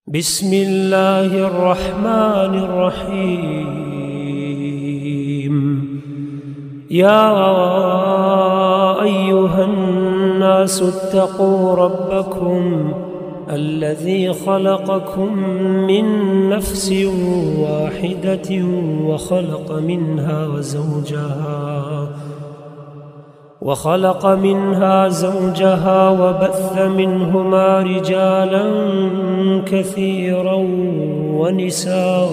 بسم الله الرحمن الرحيم. يا أيها الناس اتقوا ربكم الذي خلقكم من نفس واحدة وخلق منها زوجها وبث منهما رجالا كثيرا ونساء،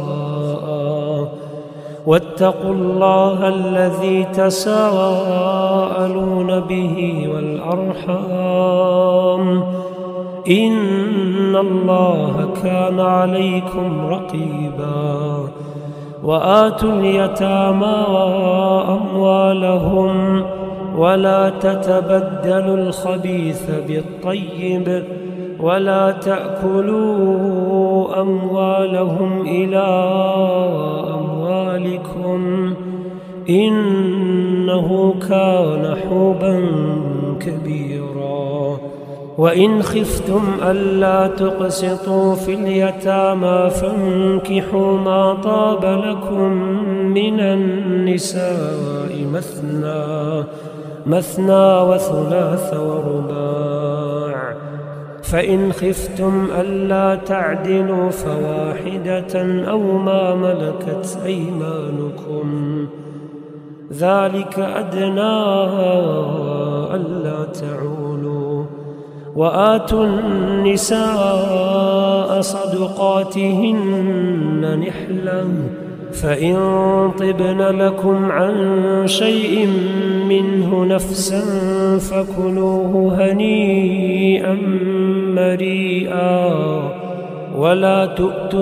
واتقوا الله الذي تساءلون به والأرحام، إن الله كان عليكم رقيبا. وآتوا اليتامى أموالهم ولا تتبدلوا الخبيث بالطيب ولا تأكلوا أموالهم إلى أموالكم إنه كان حوبا كبيرا. وإن خفتم ألا تقسطوا في اليتامى فانكحوا ما طاب لكم من النساء مثنى وثلاث ورباع، فإن خفتم ألا تعدلوا فواحدة أو ما ملكت أيمانكم، ذلك أدنى ألا تعولوا. وآتوا النساء صدقاتهن نحلة، فإن طبن لكم عن شيء منه نفسا فكلوه هنيئا مريئا. ولا تؤتوا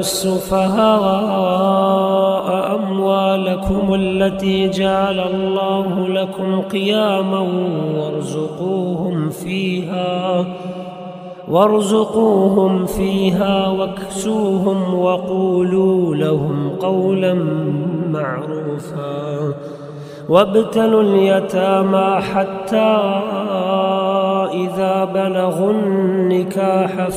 السفهاء أموالكم التي جعل الله لكم قياما وارزقوهم فيها واكسوهم وقولوا لهم قولا معروفا. وابتلوا اليتامى حتى إذا بلغوا النكاح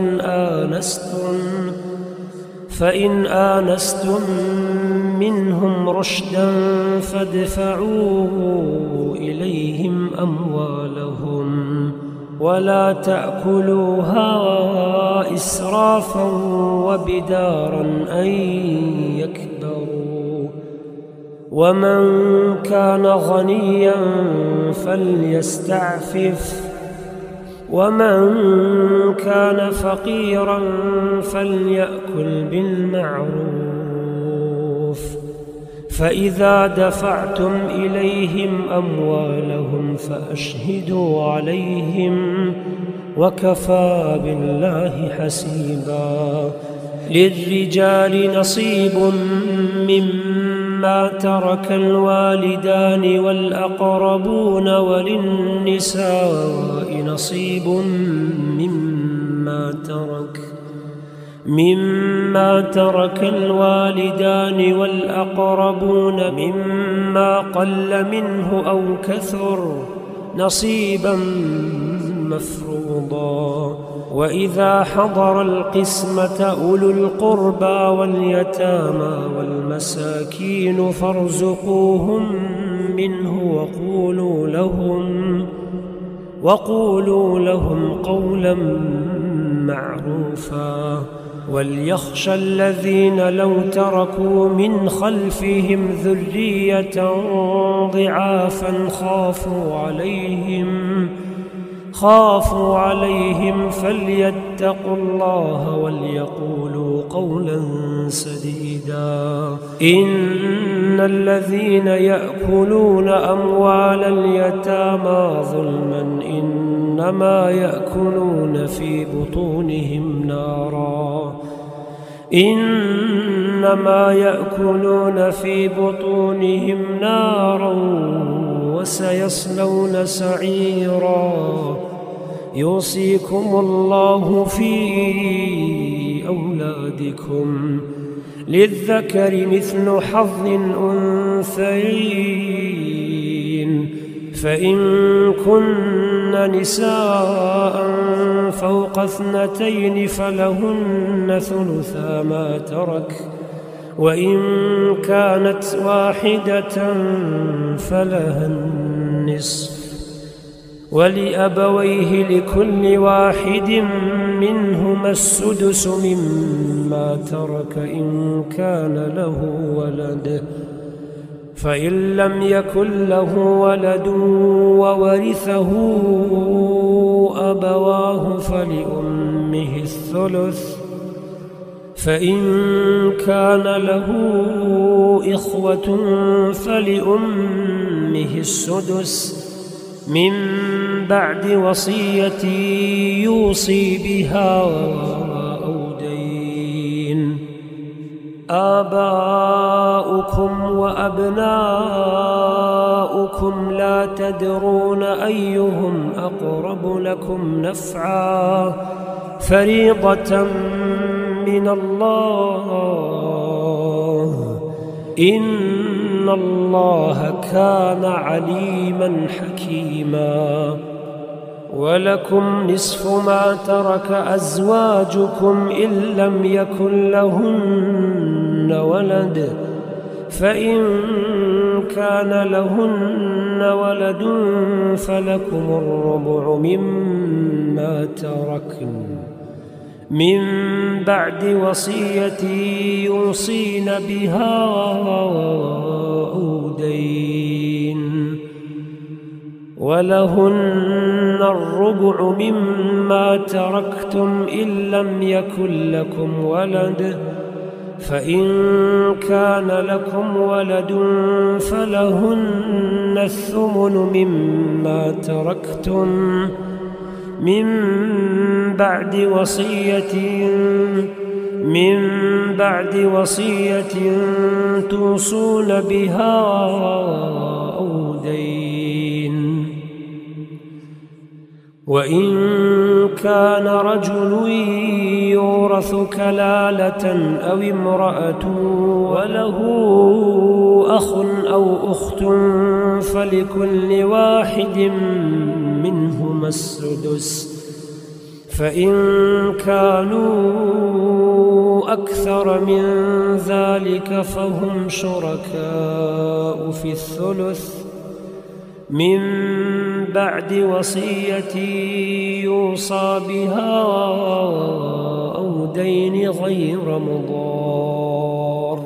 فإن آنستم منهم رشدا فادفعوا إليهم أموالهم ولا تأكلوها إسرافا وبدارا أن يكبروا. ومن كان غنيا فليستعفف، ومن كان فقيرا فليأكل بالمعروف. فإذا دفعتم إليهم أموالهم فأشهدوا عليهم وكفى بالله حسيبا. للرجال نصيب مما ترك الوالدان والأقربون، وللنساء نصيب مما ترك الوالدان والأقربون مما قل منه أو كثر نصيبا مفروضا. وإذا حضر القسمة أولو القربى واليتامى والمساكين فارزقوهم منه وقولوا لهم قولا معروفا. وليخشى الذين لو تركوا من خلفهم ذرية ضعافا خافوا عليهم فليتقوا الله وليقولوا قولا سديدا. إن الذين يأكلون أموال اليتامى ظلما إنما يأكلون في بطونهم نارا وسيصلون سعيرا. يوصيكم الله في أولادكم للذكر مثل حظ الأنثيين، فإن كن نساء فوق 2 فلهن ثلثا ما ترك، وإن كانت واحدة فلها النصف، ولأبويه لكل واحد منهما السدس مما ترك إن كان له ولد، فإن لم يكن له ولد وورثه أبواه فلأمه الثلث، فإن كان له إخوة فلأمه السدس من بعد وصية يوصي بها أو دين. آباؤكم وأبناؤكم لا تدرون أيهم أقرب لكم نفعا، فريضة من الله، إن الله كان عليما حكيما. ولكم نصف ما ترك أزواجكم إن لم يكن لهن ولد، فإن كان لهن ولد فلكم الربع مما تركن من بعد وصية يوصين بها أو دين، ولهن الربع مما تركتم إن لم يكن لكم ولد، فإن كان لكم ولد فلهن الثمن مما تركتم من بعد وصية توصون بها أو دين. وإن كان رجل يورث كلالة أو امرأة وله أخ أو أخت فلكل واحد منهما السدس، فإن كانوا أكثر من ذلك فهم شركاء في الثلث من بعد وصية يوصى بها أو دين غير مضار،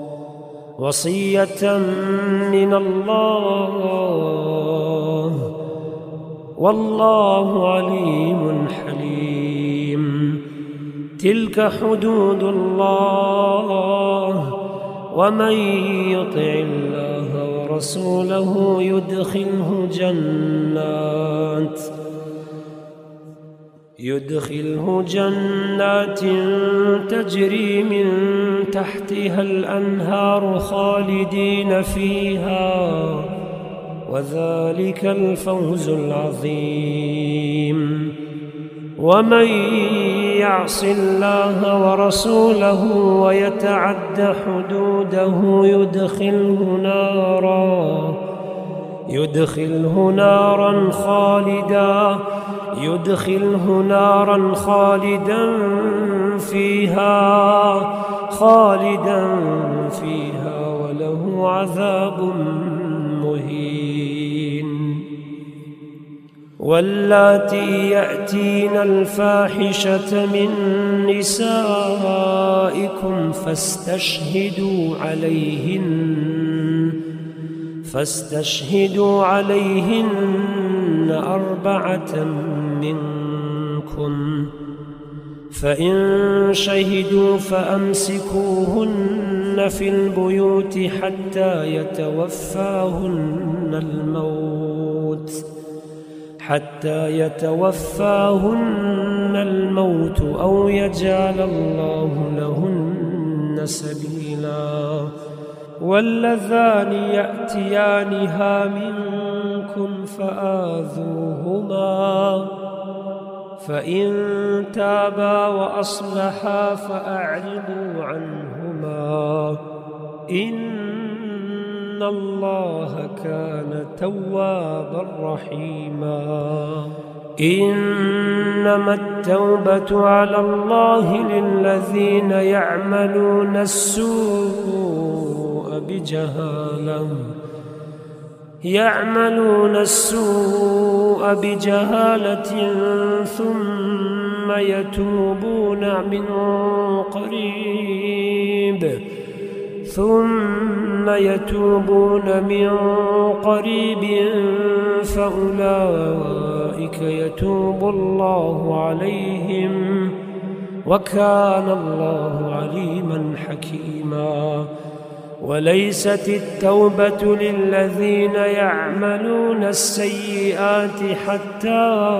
وصية من الله، والله عليم حليم. تلك حدود الله، ومن يطع الله ورسوله يدخله جنات تجري من تحتها الأنهار خالدين فيها، وذلك الفوز العظيم. ومن يعص الله ورسوله ويتعد حدوده يدخله نارا خالدا فيها وله عذاب مهين. واللاتي يأتين الفاحشة من نسائكم فاستشهدوا عليهن 4 منكم، فإن شهدوا فأمسكوهن في البيوت حتى يتوفاهن الموت أو يجعل الله لهن سبيلا. واللذان يأتيانها منكم فآذوهما، فإن تابا وأصلحا فأعرضوا عنهما، إن إن الله كان توابا رحيما إنما التوبة على الله للذين يعملون السوء بجهالة ثم يتوبون من قريب فأولئك يتوب الله عليهم وكان الله عليما حكيما وليست التوبة للذين يعملون السيئات حتى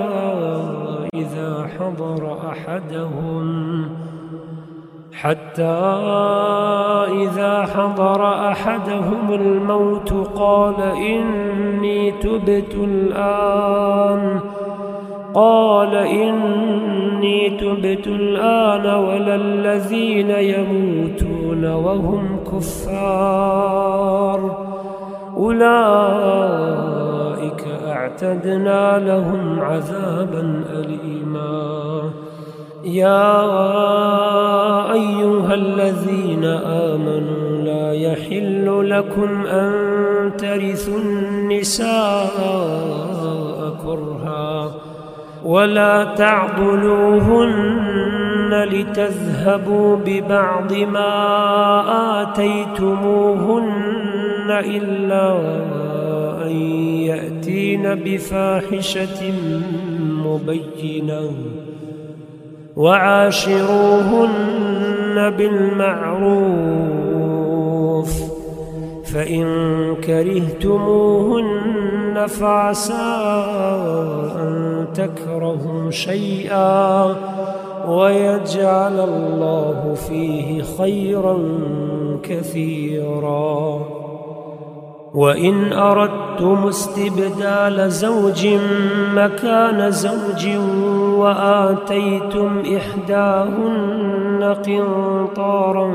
إذا حضر أحدهم الموت قال إني تبت الآن ولا الذين يموتون وهم كفار أولئك أعتدنا لهم عذابا أليما يا أيها الذين آمنوا لا يحل لكم أن ترثوا النساء كرها ولا تعضلوهن لتذهبوا ببعض ما آتيتموهن إلا أن يأتين بفاحشة مبينة وعاشروهن بالمعروف فإن كرهتموهن فعسى أن تكرهوا شيئا ويجعل الله فيه خيرا كثيرا وإن أردتم استبدال زوج مكان زوج وآتيتم إحداهن قنطارا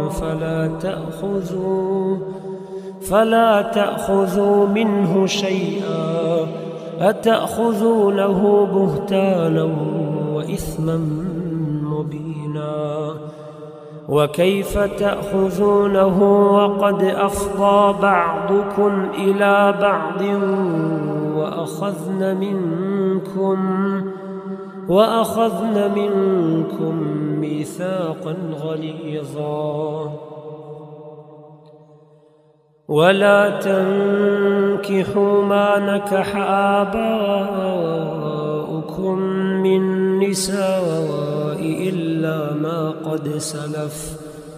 فلا تأخذوا منه شيئا أتأخذونه بهتانا وإثما مبينا وكيف تأخذونه وقد أفضى بعضكم إلى بعض وأخذن منكم ميثاقا غليظا ولا تنكحوا ما نكح آباؤكم من نساء إلا ما قد سلف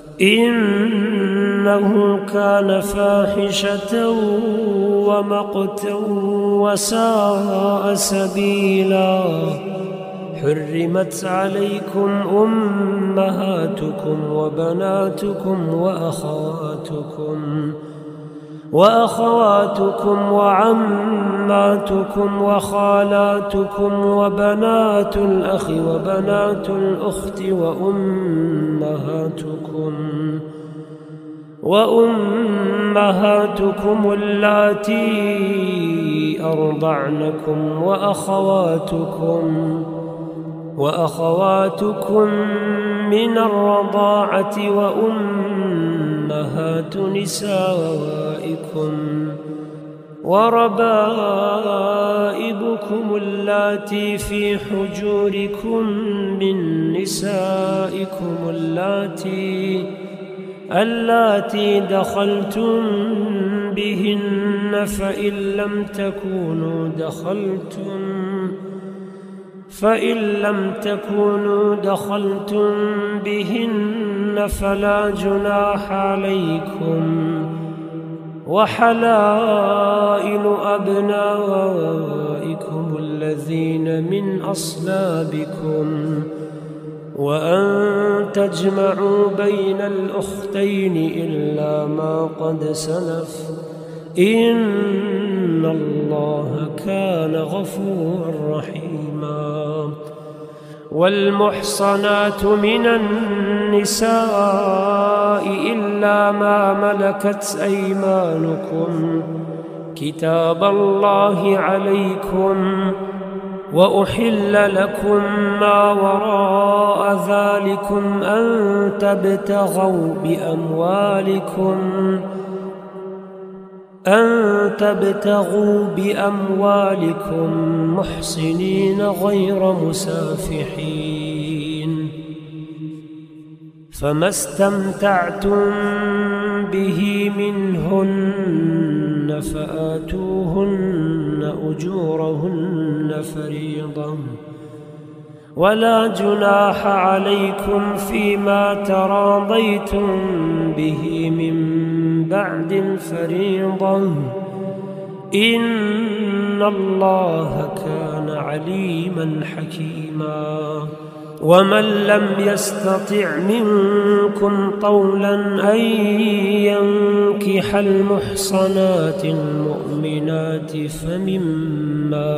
إنه كان فاحشة ومقتا وساء سبيلا حرمت عليكم أمهاتكم وبناتكم وأخواتكم وعماتكم وخالاتكم وبنات الأخ وبنات الأخت وأمهاتكم اللاتي أرضعنكم وأخواتكم من الرضاعة وأمهات نسائكم وربائبكم اللاتي في حجوركم من نسائكم اللاتي دخلتم بهن فإن لم تكونوا دخلتم بهن فلا جناح عليكم وحلائل أبنائكم الذين من أصلابكم وأن تجمعوا بين الأختين إلا ما قد سلف إن الله كان غفورا رحيما والمحصنات من النساء إلا ما ملكت أيمانكم كتاب الله عليكم، وأحل لكم ما وراء ذلكم أن تبتغوا بأموالكم محصنين غير مسافحين، فما استمتعتم به منهن فآتوهن أجورهن فريضة، ولا جناح عليكم فيما تراضيتم به من بعد الفريضة، إن الله كان عليما حكيما. ومن لم يستطع منكم طولا أن ينكح المحصنات المؤمنات فمما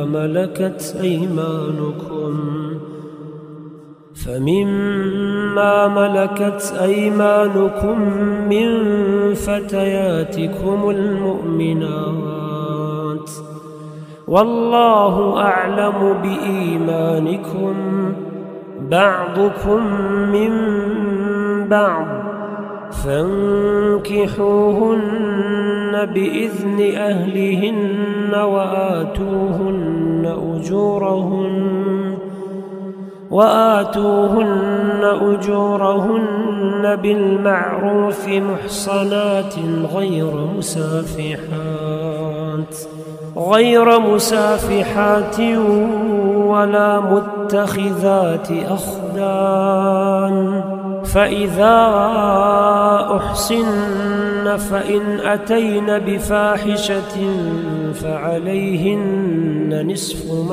ملكت أيمانكم من فتياتكم المؤمنات، والله أعلم بإيمانكم بعضكم من بعض، فانكحوهن بإذن أهلهن وآتوهن أجورهن بالمعروف محصنات غير مسافحات ولا متخذات أخدان، فإذا أحصن فإن أتين بفاحشة فعليهن نصف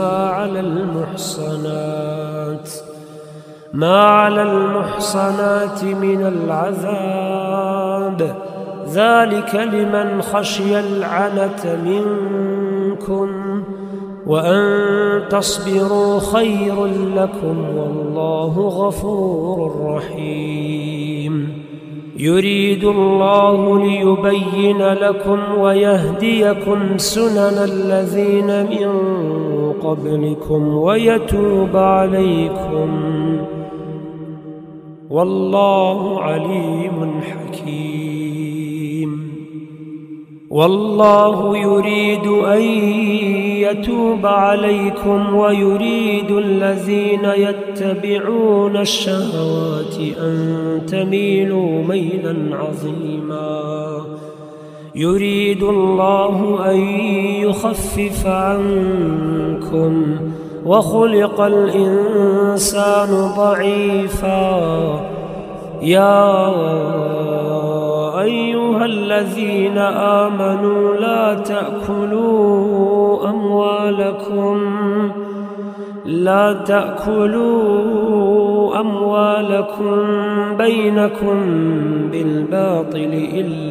ما على المحصنات من العذاب، ذلك لمن خشي العنة منكم، وأن تصبروا خير لكم والله غفور رحيم. يريد الله ليبين لكم ويهديكم سنن الذين من قبلكم ويتوب عليكم، والله عليم حكيم. والله يريد أن يتوب عليكم ويريد الذين يتبعون الشهوات أن تميلوا ميلا عظيما. يريد الله أن يخفف عنكم وخلق الإنسان ضعيفا. يا أيها الذين آمنوا لا تأكلوا أموالكم بينكم بالباطل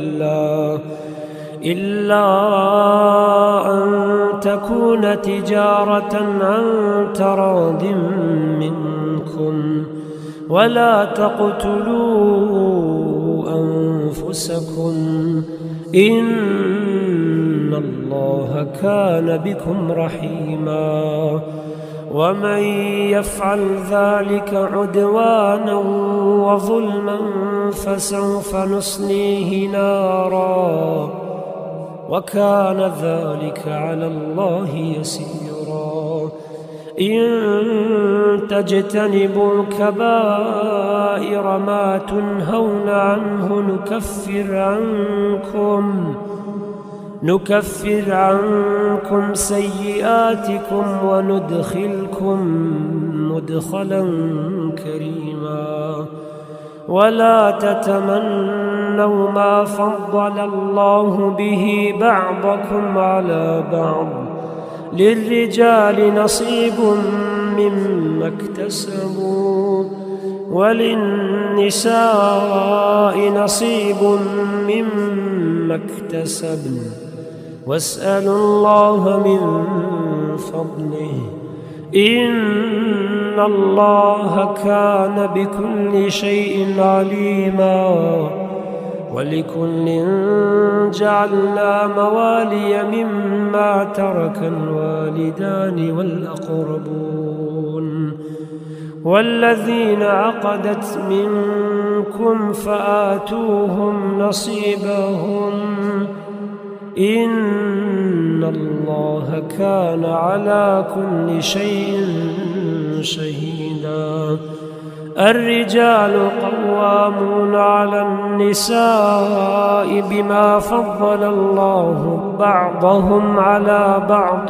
إلا أن تكون تجارة عن تراض منكم، ولا تقتلوا أنفسكم إن الله كان بكم رحيما. ومن يفعل ذلك عدوانا وظلما فسوف نصليه نارا، وكان ذلك على الله يسيرا. إن تجتنبوا كبائر ما تنهون عنه نكفر عنكم سيئاتكم وندخلكم مدخلا كريما. ولا تتمنوا ما فضل الله به بعضكم على بعض، للرجال نصيب مما اكتسبوا وللنساء نصيب مما اكتسبن، واسألوا الله من فضله إن الله كان بكل شيء عليما ولكل جعلنا موالي مما ترك الوالدان والأقربون والذين عقدت منكم فآتوهم نصيبهم إن الله كان على كل شيء شهيدا الرجال قوامون على النساء بما فضل الله بعضهم على بعض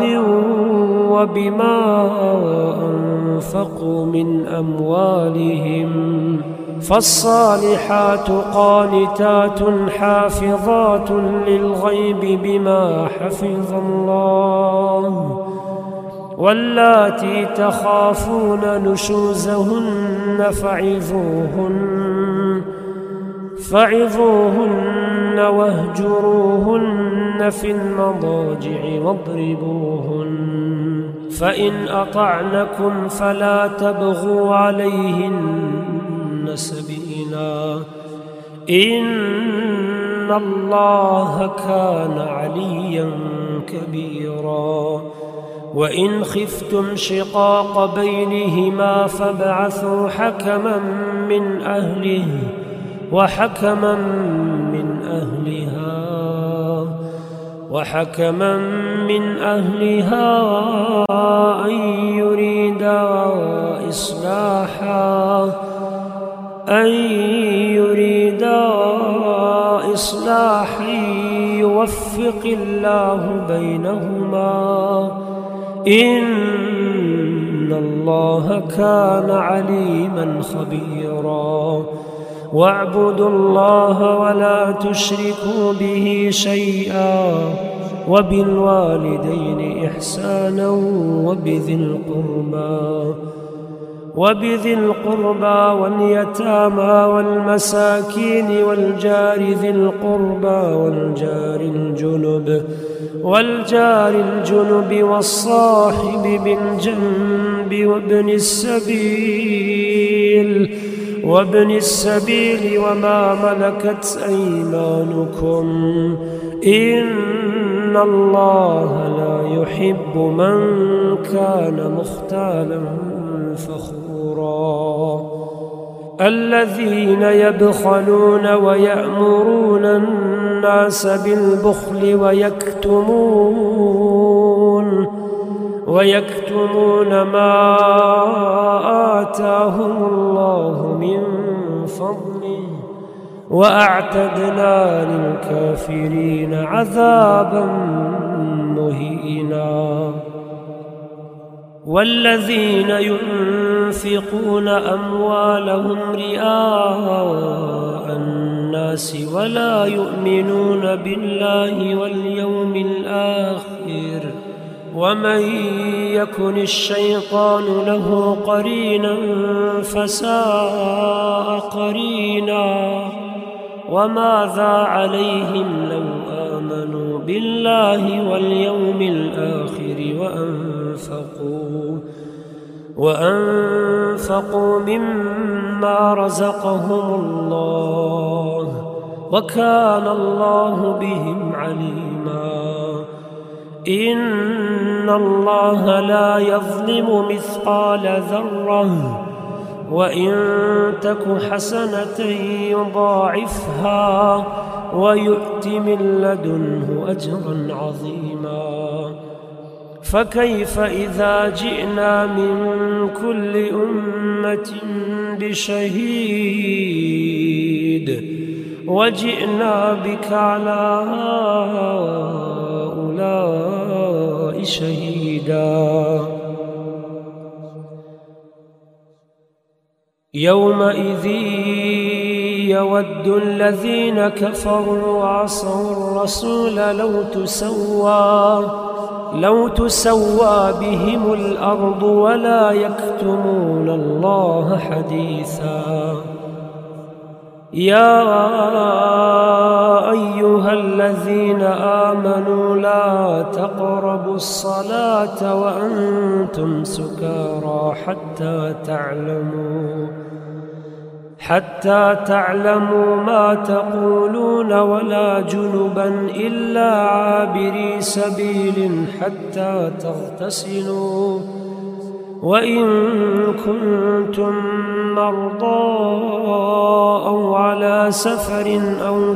وبما أنفقوا من أموالهم فالصالحات قانتات حافظات للغيب بما حفظ الله واللاتي تخافون نشوزهن فعظوهن واهجروهن في المضاجع واضربوهن فإن أطعنكم فلا تبغوا عليهن سبيلا إن الله كان عليا كبيرا وإن خفتم شقاق بينهما فابعثوا حكما من أهله وحكما من أهلها أن يريدا إصلاحا يوفق الله بينهما إن الله كان عليما خبيرا واعبدوا الله ولا تشركوا به شيئا وبالوالدين إحسانا وبذي القربى واليتامى والمساكين والجار ذي القربى والجار الجنب والصاحب بالجنب وابن السبيل وما ملكت أيمانكم إن الله لا يحب من كان مختالا فخورا الذين يبخلون ويأمرون الناس بالبخل ويكتمون ما آتاهم الله من فضله وأعتدنا للكافرين عذابا مهينا والذين ينفقون أموالهم رئاء الناس ولا يؤمنون بالله واليوم الآخر ومن يكن الشيطان له قرينا فساء قرينا وماذا عليهم لو آمنوا بالله واليوم الآخر وأنفقوا مما رزقهم الله وكان الله بهم عليما إن الله لا يظلم مثقال ذرة وإن تك حسنة يضاعفها ويؤت من لدنه أجرا عظيما فكيف إذا جئنا من كل أمة بشهيد وجئنا بك على هؤلاء شهيدا يومئذ يود الذين كفروا وعصوا الرسول لو تسوى بهم الأرض ولا يكتمون الله حديثا يا أيها الذين آمنوا لا تقربوا تقربوا الصلاة وأنتم سكارى حتى تعلموا ما تقولون ولا جنبا إلا عابري سبيل حتى تغتسلوا وإن كنتم مرضى أو على سفر أو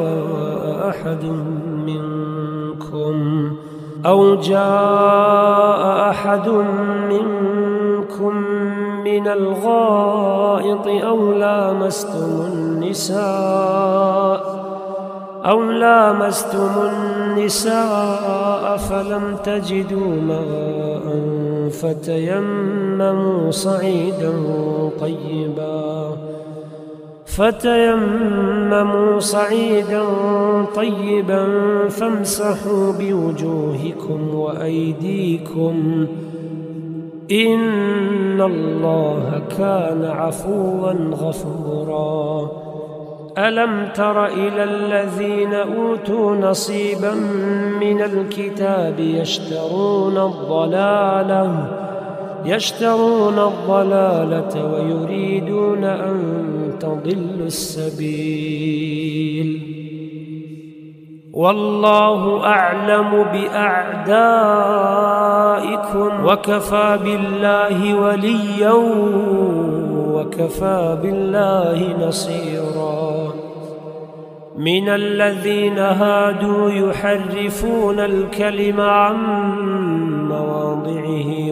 جاء أحد منكم من الغائط أو لامستم النساء فلم تجدوا ماء فتيمموا صعيدا طيبا فامسحوا بوجوهكم وأيديكم إن الله كان عفوا غفورا ألم تر إلى الذين أوتوا نصيبا من الكتاب يشترون الضلالة ويريدون أن تضلوا السبيل والله أعلم بأعدائكم وكفى بالله وليا وكفى بالله نصيرا من الذين هادوا يحرفون الكلم عن مواضعه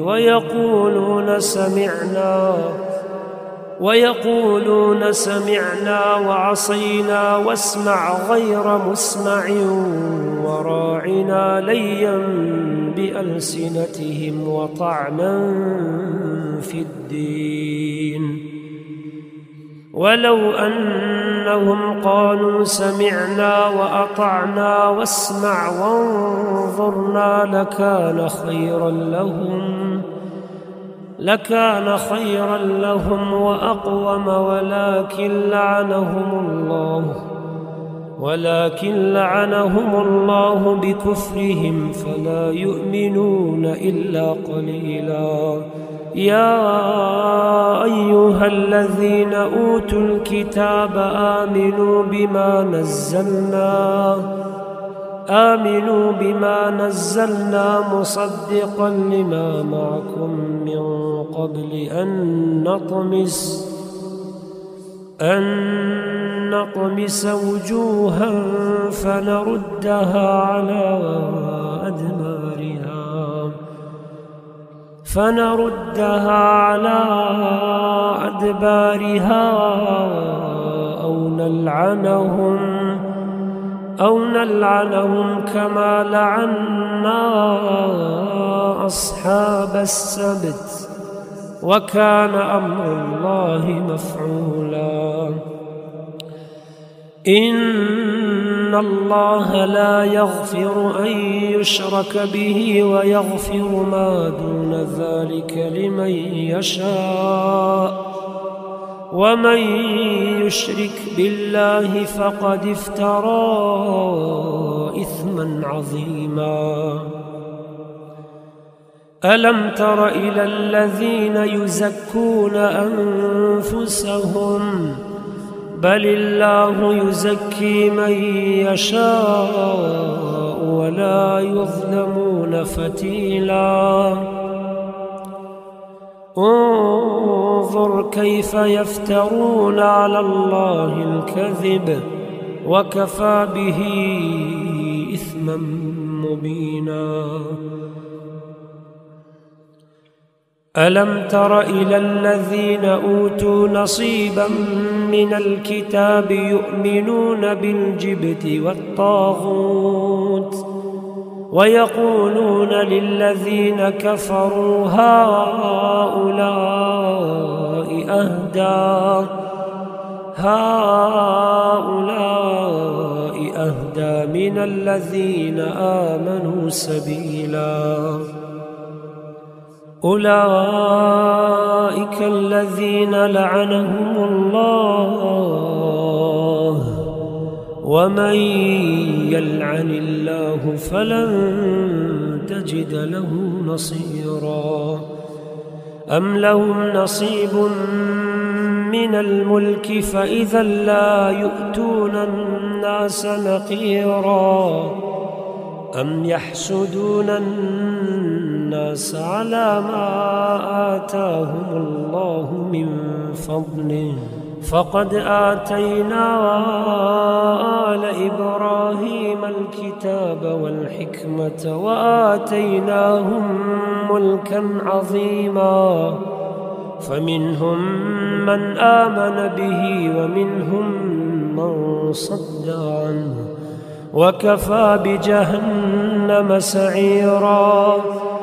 ويقولون سمعنا وعصينا واسمع غير مسمع وراعنا ليا بألسنتهم وطعنا في الدين ولو أنهم قالوا سمعنا وأطعنا واسمع وانظرنا لكان خيرا لهم وأقوم ولكن لعنهم الله بكفرهم فلا يؤمنون إلا قليلا يا أيها الذين أوتوا الكتاب آمنوا بما نزلنا مصدقا لما معكم من قبل أن نطمس وجوها فنردها على أدبارها أو نلعنهم كما لعنا أصحاب السبت وكان أمر الله مفعولا إن الله لا يغفر أن يشرك به ويغفر ما دون ذلك لمن يشاء ومن يشرك بالله فقد افترى إثما عظيما ألم تر إلى الذين يزكون أنفسهم بل الله يزكي من يشاء ولا يظلمون فتيلا انظر كيف يفترون على الله الكذب وكفى به إثما مبينا ألم تر إلى الذين أوتوا نصيبا من الكتاب يؤمنون بالجبت والطاغوت ويقولون للذين كفروا هؤلاء أهدى من الذين آمنوا سبيلا أولئك الذين لعنهم الله ومن يلعن الله فلن تجد له نصيرا أم لهم نصيب من الملك فإذا لا يؤتون الناس نقيرا أم يحسدون الناس على ما آتاهم الله من فضله فقد آتينا آل إبراهيم الكتاب والحكمة وآتيناهم ملكا عظيما فمنهم من آمن به ومنهم من صد عنه وكفى بجهنم سعيرا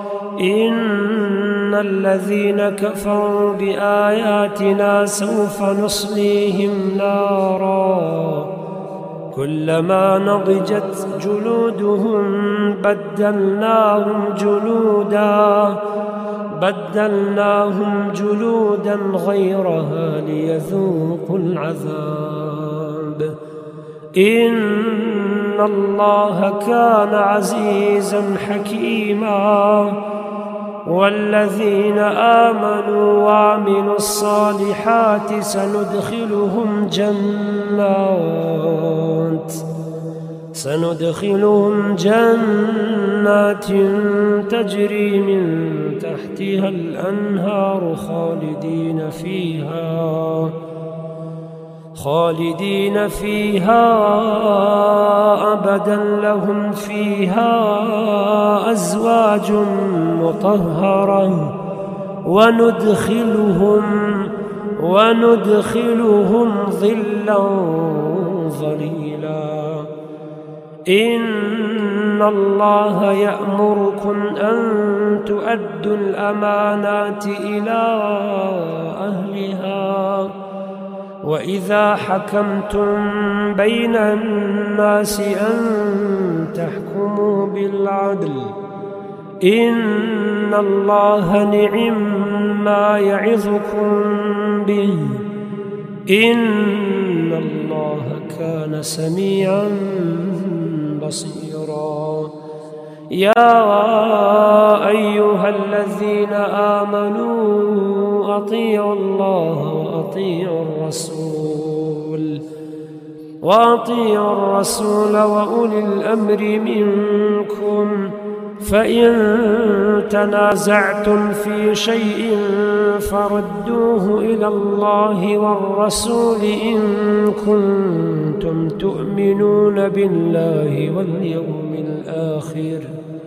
إن الذين كفروا بآياتنا سوف نصليهم نارا كلما نضجت جلودهم بدلناهم جلودا غيرها ليذوقوا العذاب إن الله كان عزيزا حكيما والذين آمنوا وعملوا الصالحات سندخلهم جنات تجري من تحتها الأنهار خالدين فيها أبدا لهم فيها أزواج مطهرة وندخلهم ظلا ظليلا إن الله يأمركم أن تؤدوا الأمانات إلى أهلها وإذا حكمتم بين الناس أن تحكموا بالعدل إن الله نعم يعظكم به إن الله كان سميعا بصيرا يا أيها الذين آمنوا أطيعوا الله وأطيعوا الرسول وأولي الأمر منكم فإن تنازعتم في شيء فردوه إلى الله والرسول إن كنتم تؤمنون بالله واليوم الآخر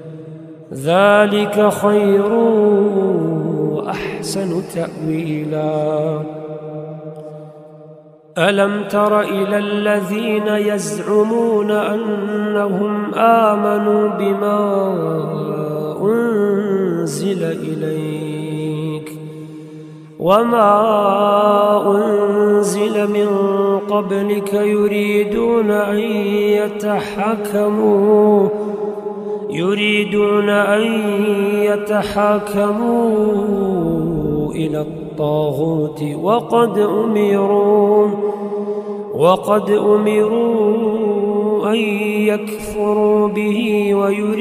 ذلك خير وأحسن تأويلا ألم تر إلى الذين يزعمون أنهم آمنوا بما أنزل إليك وما أنزل من قبلك يريدون أن يتحاكموا إلى الطاغوت وقد أمروا أن يكفروا به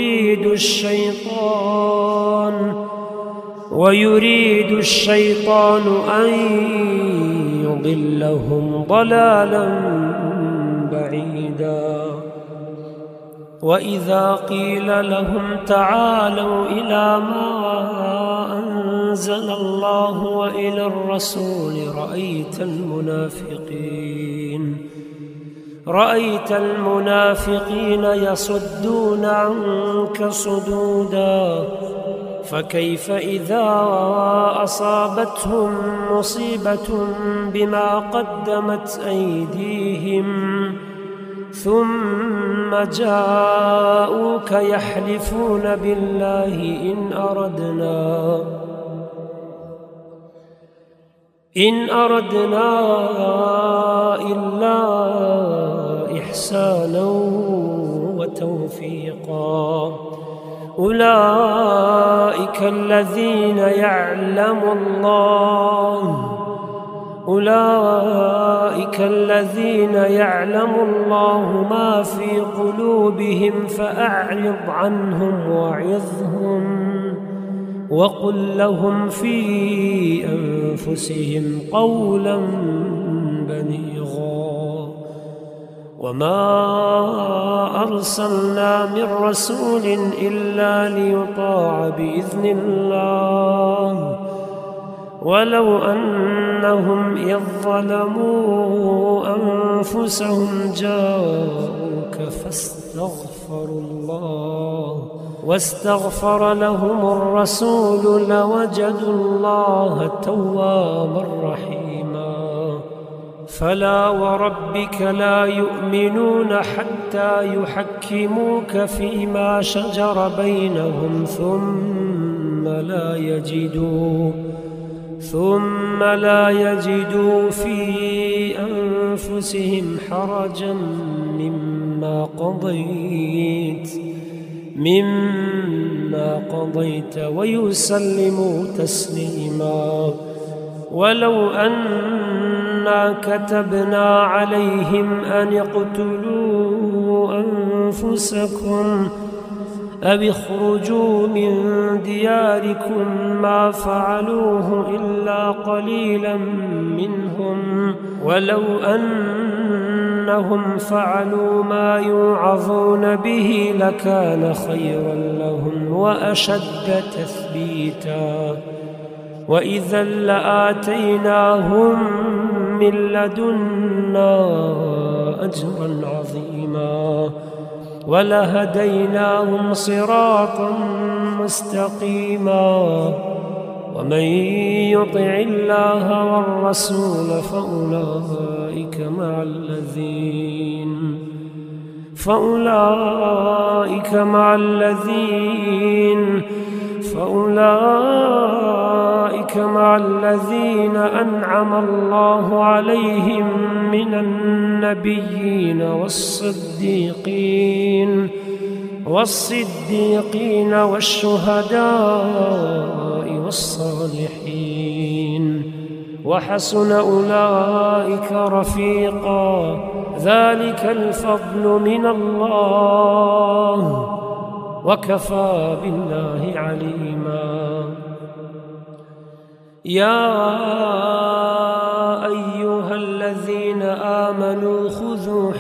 ويريد الشيطان أن يضلهم ضلالا بعيدا وإذا قيل لهم تعالوا إلى ما أنزل الله وإلى الرسول رأيت المنافقين يصدون عنك صدودا فكيف إذا أصابتهم مصيبة بما قدمت أيديهم ثم جاءوك يحلفون بالله إن أردنا إلا إحسانا وتوفيقا أولئك الذين يعلم الله أولئك الذين يعلم الله ما في قلوبهم فأعرض عنهم وعظهم وقل لهم في أنفسهم قولا بليغا. وما أرسلنا من رسول إلا ليطاع بإذن الله ولو أنهم إذ ظلموا أنفسهم جاءوك واستغفر لهم الرسول لوجدوا الله توابا رحيما. فلا وربك لا يؤمنون حتى يحكموك فيما شجر بينهم ثم لا يجدوا في أنفسهم حرجا مما قضيت ويسلموا تسليما. ولو أنا كتبنا عليهم أن اقتلوا أنفسكم أو اخرجوا من دياركم ما فعلوه إلا قليلا منهم ولو أنهم فعلوا ما يوعظون به لكان خيرا لهم وأشد تثبيتا وإذا لآتيناهم من لدنا أجرا عظيما ولهديناهم صراطا مستقيما. ومن يطع الله والرسول فأولئك مع الذين أنعم الله عليهم من النبيين والصديقين والشهداء والصالحين وحسن أولئك رفيقا. ذلك الفضل من الله وكفى بالله عليما. يا أيها الذين آمنوا خذوا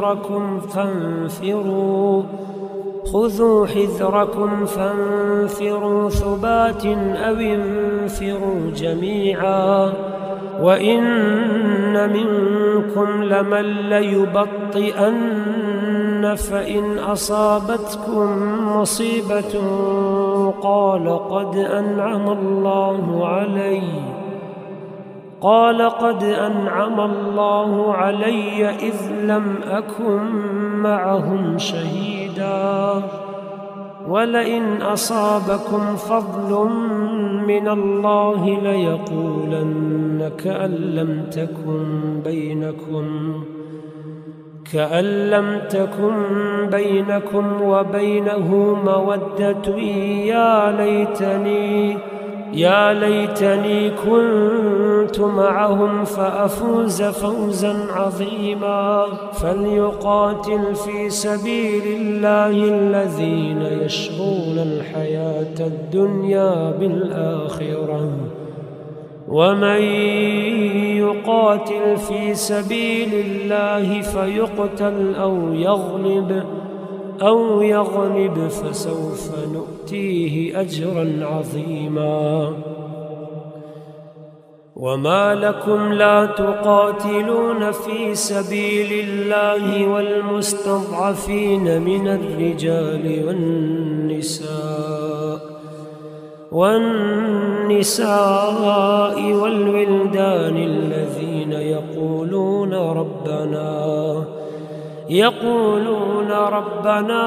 حذركم فانفروا ثبات أو انفروا جميعا. وإن منكم لمن ليبطئن فإن أصابتكم مصيبة قال قد أنعم الله علي إذ لم أكن معهم شهيدا. ولئن أصابكم فضل من الله ليقولن كأن لم تكن بينكم وبينه مودة يا ليتني كنت معهم فأفوز فوزا عظيما. فليقاتل في سبيل الله الذين يشرون الحياة الدنيا بالآخرة ومن يقاتل في سبيل الله فيقتل أو يغلب فسوف نؤتيه أجرا عظيما. وما لكم لا تقاتلون في سبيل الله والمستضعفين من الرجال والنساء والولدان الذين يقولون ربنا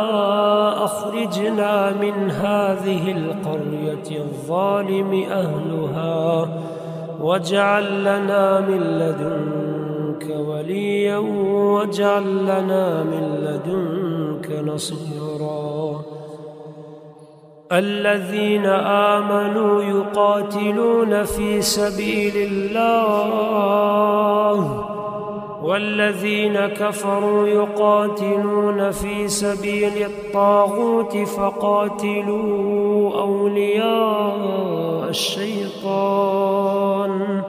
أخرجنا من هذه القرية الظالم أهلها واجعل لنا من لدنك وليا واجعل لنا من لدنك نصيرا. الذين آمنوا يقاتلون في سبيل الله والذين كفروا يقاتلون في سبيل الطاغوت فقاتلوا أولياء الشيطان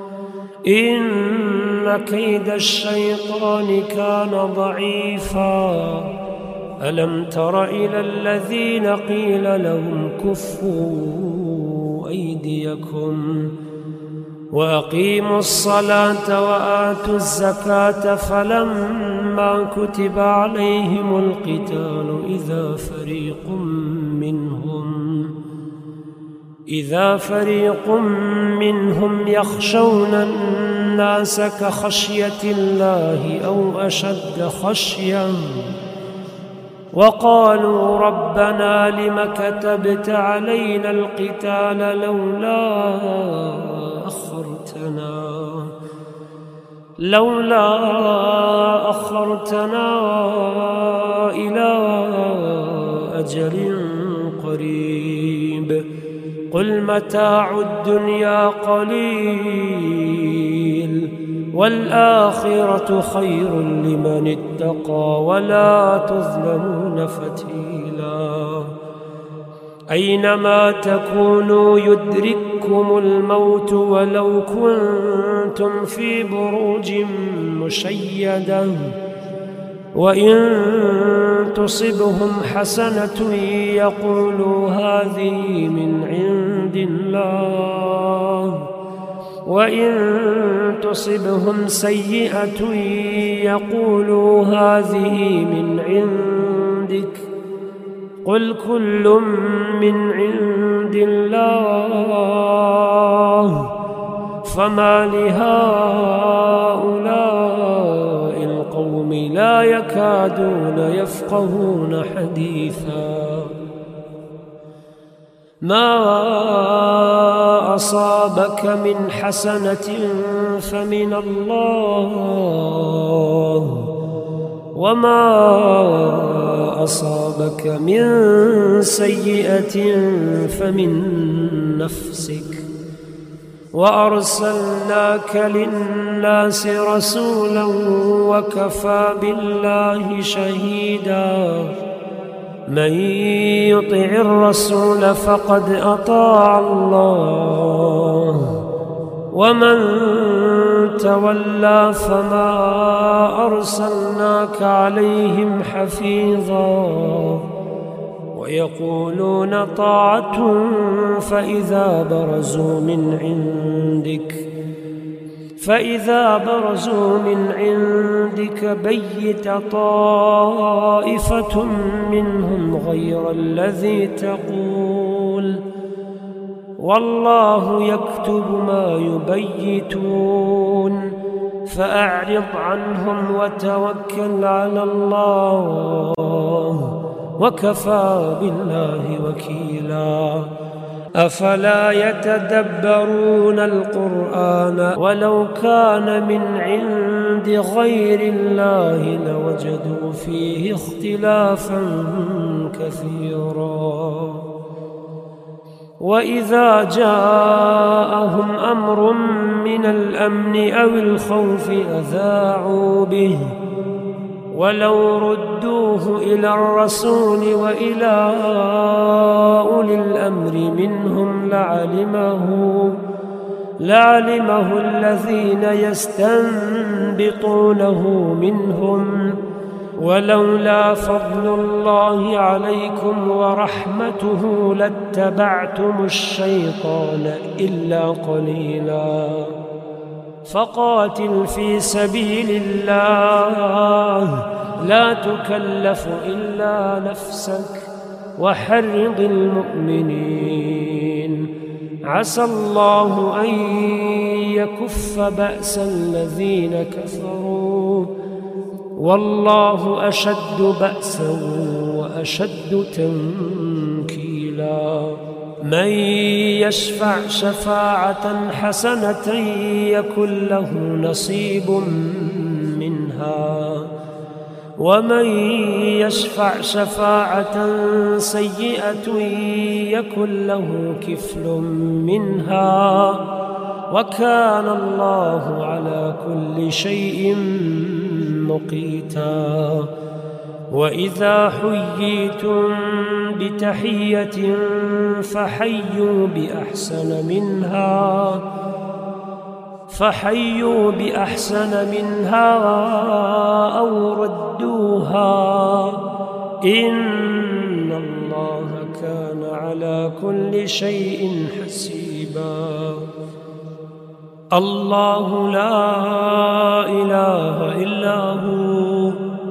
إن كيد الشيطان كان ضعيفا ألم تر إلى الذين قيل لهم كفوا أيديكم وأقيموا الصلاة وآتوا الزكاة فلما كتب عليهم القتال إذا فريق منهم يخشون الناس كخشية الله أو أشد خشية وقالوا ربنا لم كتبت علينا القتال لولا أخرتنا إلى أجل قريب قل متاع الدنيا قليل والآخرة خير لمن اتقى ولا تظلمون فتيلا أينما تكونوا يدرككم الموت ولو كنتم في بروج مشيدة وإن تصبهم حسنة يقولوا هذه من عند الله وإن تصبهم سيئة يقولوا هذه من عندك قل كل من عند الله فما لهؤلاء القوم لا يكادون يفقهون حديثا ما أصابك من حسنة فمن الله وما أصابك من سيئة فمن نفسك وأرسلناك للناس رسولا وكفى بالله شهيدا من يطع الرسول فقد أطاع الله ومن تولى فما أرسلناك عليهم حفيظا ويقولون طاعة فإذا برزوا من عندك بيت طائفة منهم غير الذي تقول والله يكتب ما يبيتون فأعرض عنهم وتوكل على الله وكفى بالله وكيلا أفلا يتدبرون القرآن ولو كان من عند غير الله لوجدوا فيه اختلافا كثيرا وإذا جاءهم أمر من الأمن أو الخوف أذاعوا به ولو ردوه إلى الرسول وإلى أولي الأمر منهم لعلمه الذين يستنبطونه منهم ولولا فضل الله عليكم ورحمته لاتبعتم الشيطان إلا قليلا فقاتل في سبيل الله لا تكلف إلا نفسك وحرض المؤمنين عسى الله أن يكف بأس الذين كفروا والله أشد بأسا وأشد تنكيلا من يشفع شفاعة حسنة يكن له نصيب منها ومن يشفع شفاعة سيئة يكن له كفل منها وكان الله على كل شيء مقيتا. وإذا حييتم بتحية فحيوا بأحسن منها أو ردوها إن الله كان على كل شيء حسيبا. الله لا إله إلا هو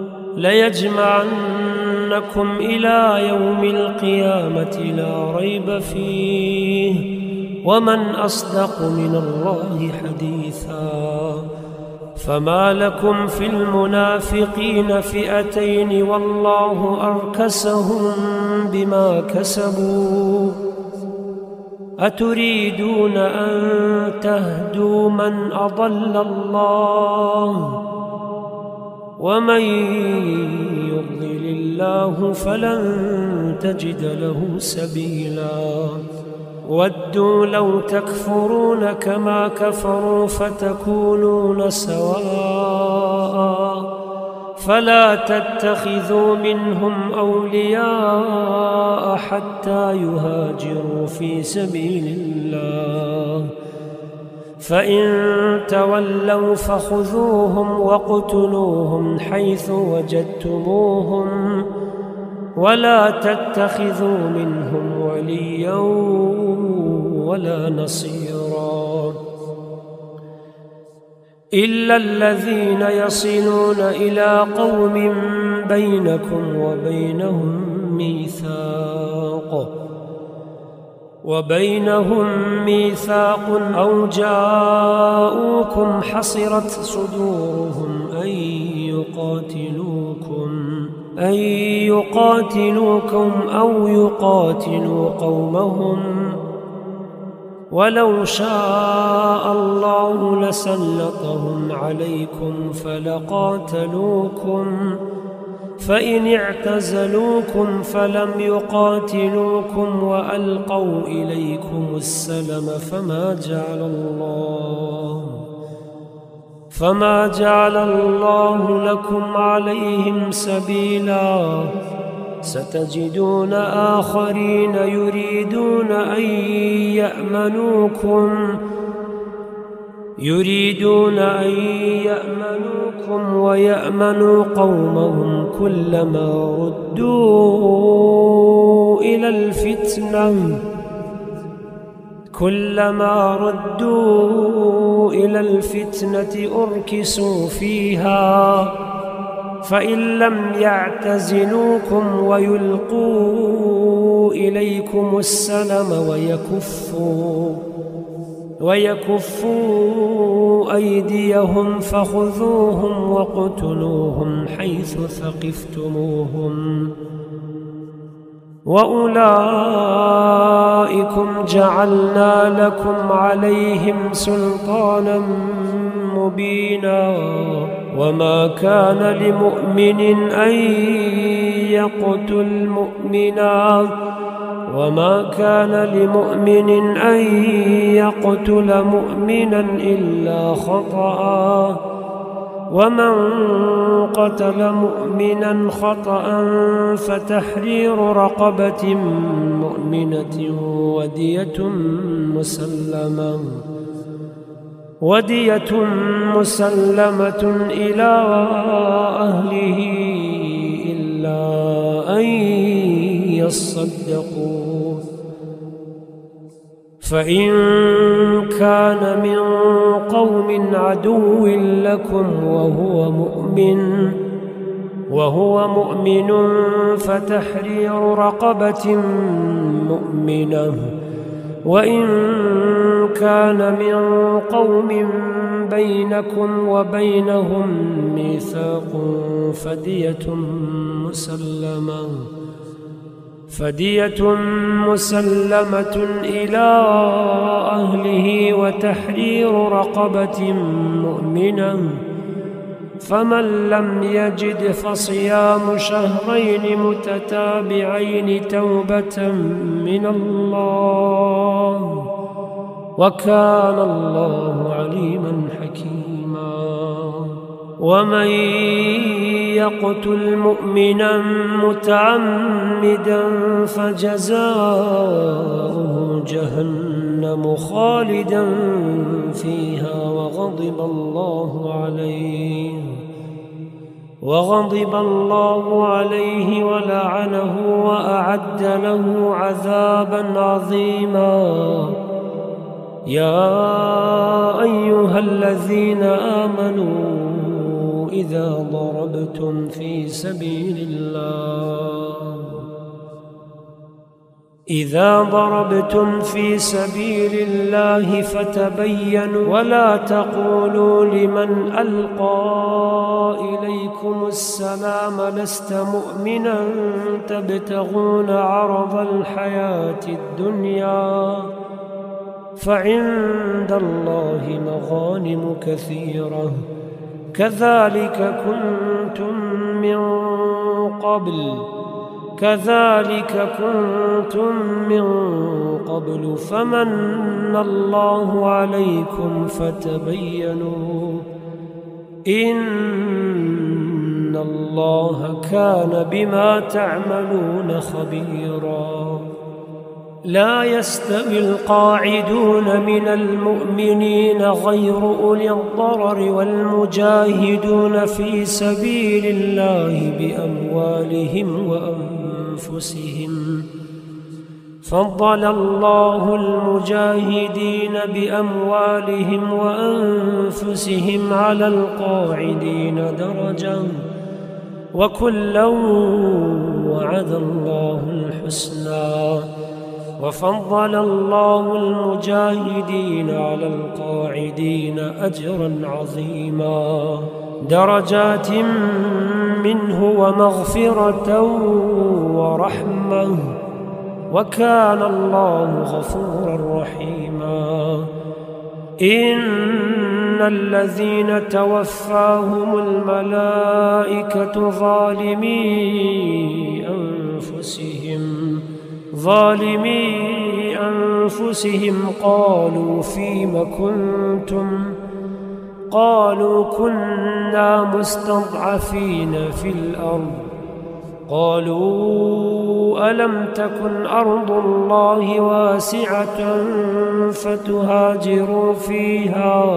ليجمعنكم إلى يوم القيامة لا ريب فيه ومن أصدق من الله حديثا. فما لكم في المنافقين فئتين والله أركسهم بما كسبوا أتريدون أن تهدوا من أضل الله ومن يضلل الله فلن تجد له سبيلا. ودوا لو تكفرون كما كفروا فتكونون سواء فلا تتخذوا منهم أولياء حتى يهاجروا في سبيل الله فإن تولوا فخذوهم وقتلوهم حيث وجدتموهم ولا تتخذوا منهم وليا ولا نصيرا إلا الذين يصلون إلى قوم بينكم وبينهم ميثاق أو جاءوكم حصرت صدورهم أن يقاتلوكم أو يقاتلوا قومهم ولو شاء الله لسلطهم عليكم فلقاتلوكم فإن اعتزلوكم فلم يقاتلوكم وألقوا إليكم السلم فما جعل الله لكم عليهم سبيلا. ستجدون آخرين يريدون أن يأمنوكم ويأمنوا قومهم كلما ردوا إلى الفتنة أركسوا فيها فإن لم يعتزلوكم ويلقوا إليكم السلم ويكفوا أيديهم فخذوهم وقتلوهم حيث ثقفتموهم وأولئكم جعلنا لكم عليهم سلطانا مبينا. وما كان لمؤمن أن يقتل مؤمنا إلا خطأ ومن قتل مؤمنا خطأ فتحرير رقبة مؤمنة ودية مسلمة إلى أهله إلا أن يصدقوا فإن كان من قوم عدو لكم وهو مؤمن فتحرير رقبة مؤمنة وإن كان من قوم بينكم وبينهم ميثاق فدية مسلمة إلى أهله وتحرير رقبة مؤمنة فمن لم يجد فصيام شهرين متتابعين توبة من الله وكان الله عليما حكيما. ومن يقتل مؤمنا متعمدا فجزاؤه جهنم خالدا فيها وغضب الله عليه ولعنه وأعد له عذابا عظيما. يا أيها الذين آمنوا إذا ضربتم في سبيل الله فتبينوا ولا تقولوا لمن ألقى إليكم السلام لست مؤمنا تبتغون عرض الحياة الدنيا فعند الله مغانم كثيرة كذلك كنتم من قبل فمن الله عليكم فتبينوا إن الله كان بما تعملون خبيرا. لا يستوي القاعدون من المؤمنين غير أولي الضرر والمجاهدون في سبيل الله بأموالهم وأنفسهم فضل الله المجاهدين بأموالهم وأنفسهم على القاعدين درجة وكلا وعد الله الحسنى وفضل الله المجاهدين على القاعدين أجرا عظيما درجات منه ومغفرة ورحمة وكان الله غفورا رحيما. إن الذين توفاهم الملائكة ظالمي أنفسهم قالوا فيم كنتم قالوا كنا مستضعفين في الأرض قالوا ألم تكن أرض الله واسعة فتهاجروا فيها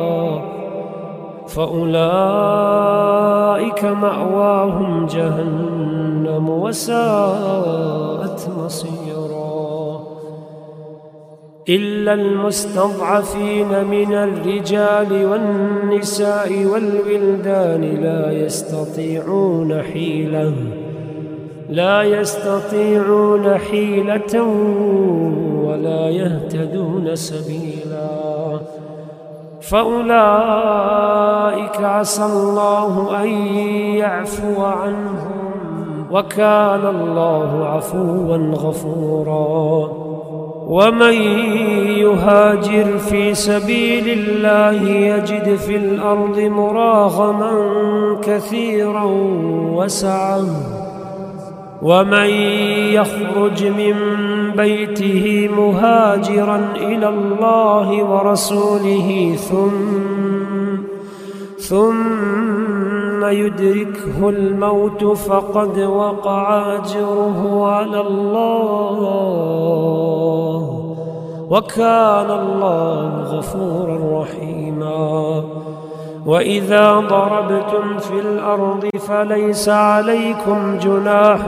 فأولئك مأواهم جهنم وساءت مصيرا. إلا المستضعفين من الرجال والنساء والولدان لا يستطيعون حيلة ولا يهتدون سبيلا فأولئك عسى الله أن يعفو عنهم وكان الله عفوا غفورا. ومن يهاجر في سبيل الله يجد في الأرض مراغما كثيرا وسعة ومن يخرج من بيته مهاجرا إلى الله ورسوله ثم يدركه الموت فقد وقع أجره على الله وكان الله غفورا رحيما. وإذا ضربتم في الأرض فليس عليكم جناح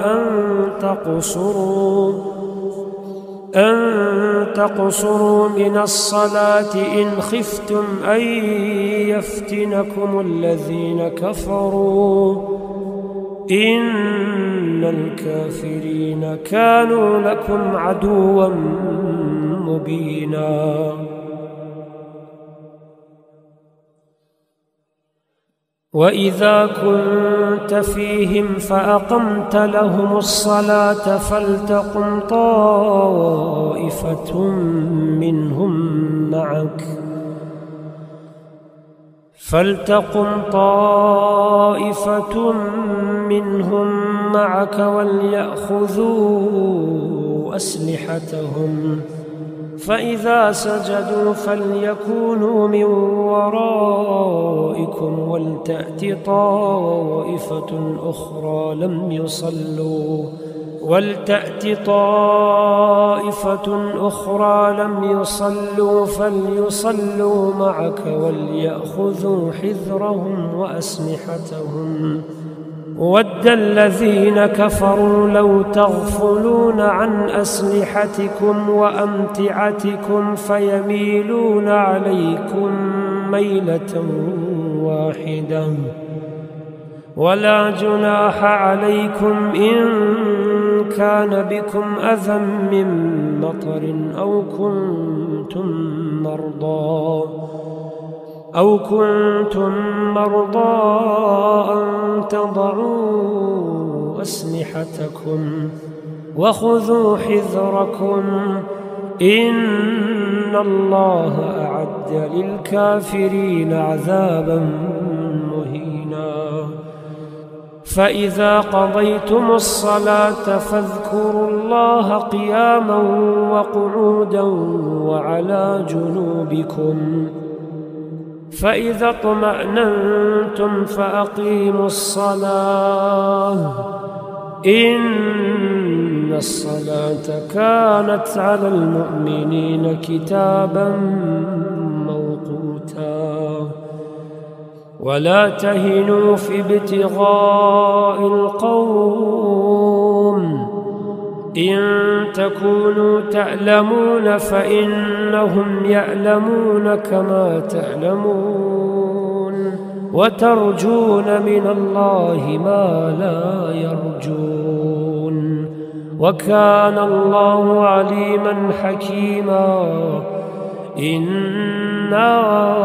أن تقصروا من الصلاة إن خفتم أن يفتنكم الذين كفروا إن الكافرين كانوا لكم عدوا مبينا. وإذا كنت فيهم فأقمت لهم الصلاة فلتقم طائفة منهم طائفة منهم معك وليأخذوا أسلحتهم، فإذا سجدوا فليكونوا من ورائكم ولتأت طائفة أخرى لم يصلوا فليصلوا معك وليأخذوا حذرهم وأسلحتهم. ود الذين كفروا لو تغفلون عن أسلحتكم وأمتعتكم فيميلون عليكم ميلة واحدة، ولا جناح عليكم إن كان بكم أذى من مطر أو كنتم مرضى أن تضعوا أسلحتكم وخذوا حذركم إن الله أعد للكافرين عذابا مهينا. فإذا قضيتم الصلاة فاذكروا الله قياما وقعودا وعلى جنوبكم، فإذا اطمأننتم فأقيموا الصلاة إن الصلاة كانت على المؤمنين كتابا موقوتا. ولا تهنوا في ابتغاء القوم إن تكونوا تألمون فإنهم يألمون كما تألمون، وترجون من الله ما لا يرجون، وكان الله عليما حكيما. إنا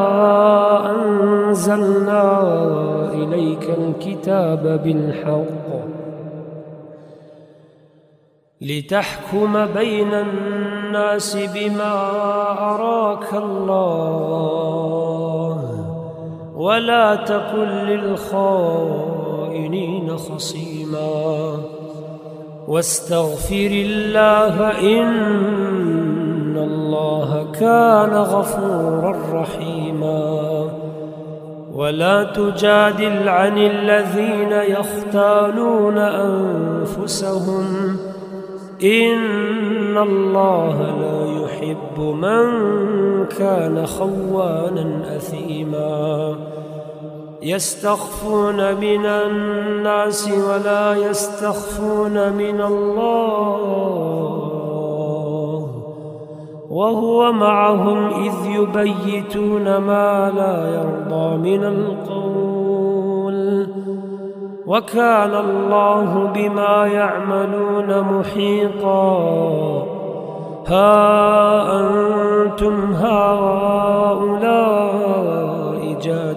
أنزلنا إليك الكتاب بالحق لتحكم بين الناس بما أراك الله، ولا تكن للخائنين خصيما، واستغفر الله إن الله كان غفورا رحيما. ولا تجادل عن الذين يختانون أنفسهم إن الله لا يحب من كان خوانا أثيما. يستخفون من الناس ولا يستخفون من الله وهو معهم إذ يبيتون ما لا يرضى من القول، وكان الله بما يعملون محيطا. ها أنتم هؤلاء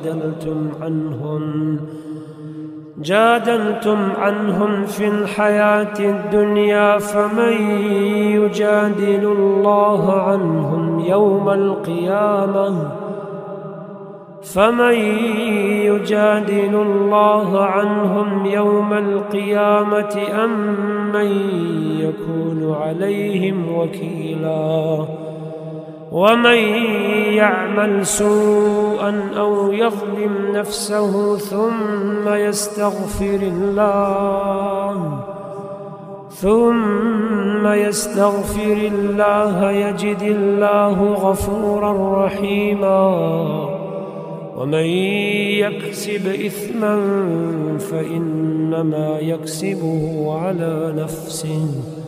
جادلتم عنهم في الحياة الدنيا، فمن يجادل الله عنهم يوم القيامة أم من يكون عليهم وكيلا. ومن يعمل سوءا أو يظلم نفسه ثم يستغفر الله يجد الله غفورا رحيما. ومن يكسب إثما فإنما يكسبه على نفسه،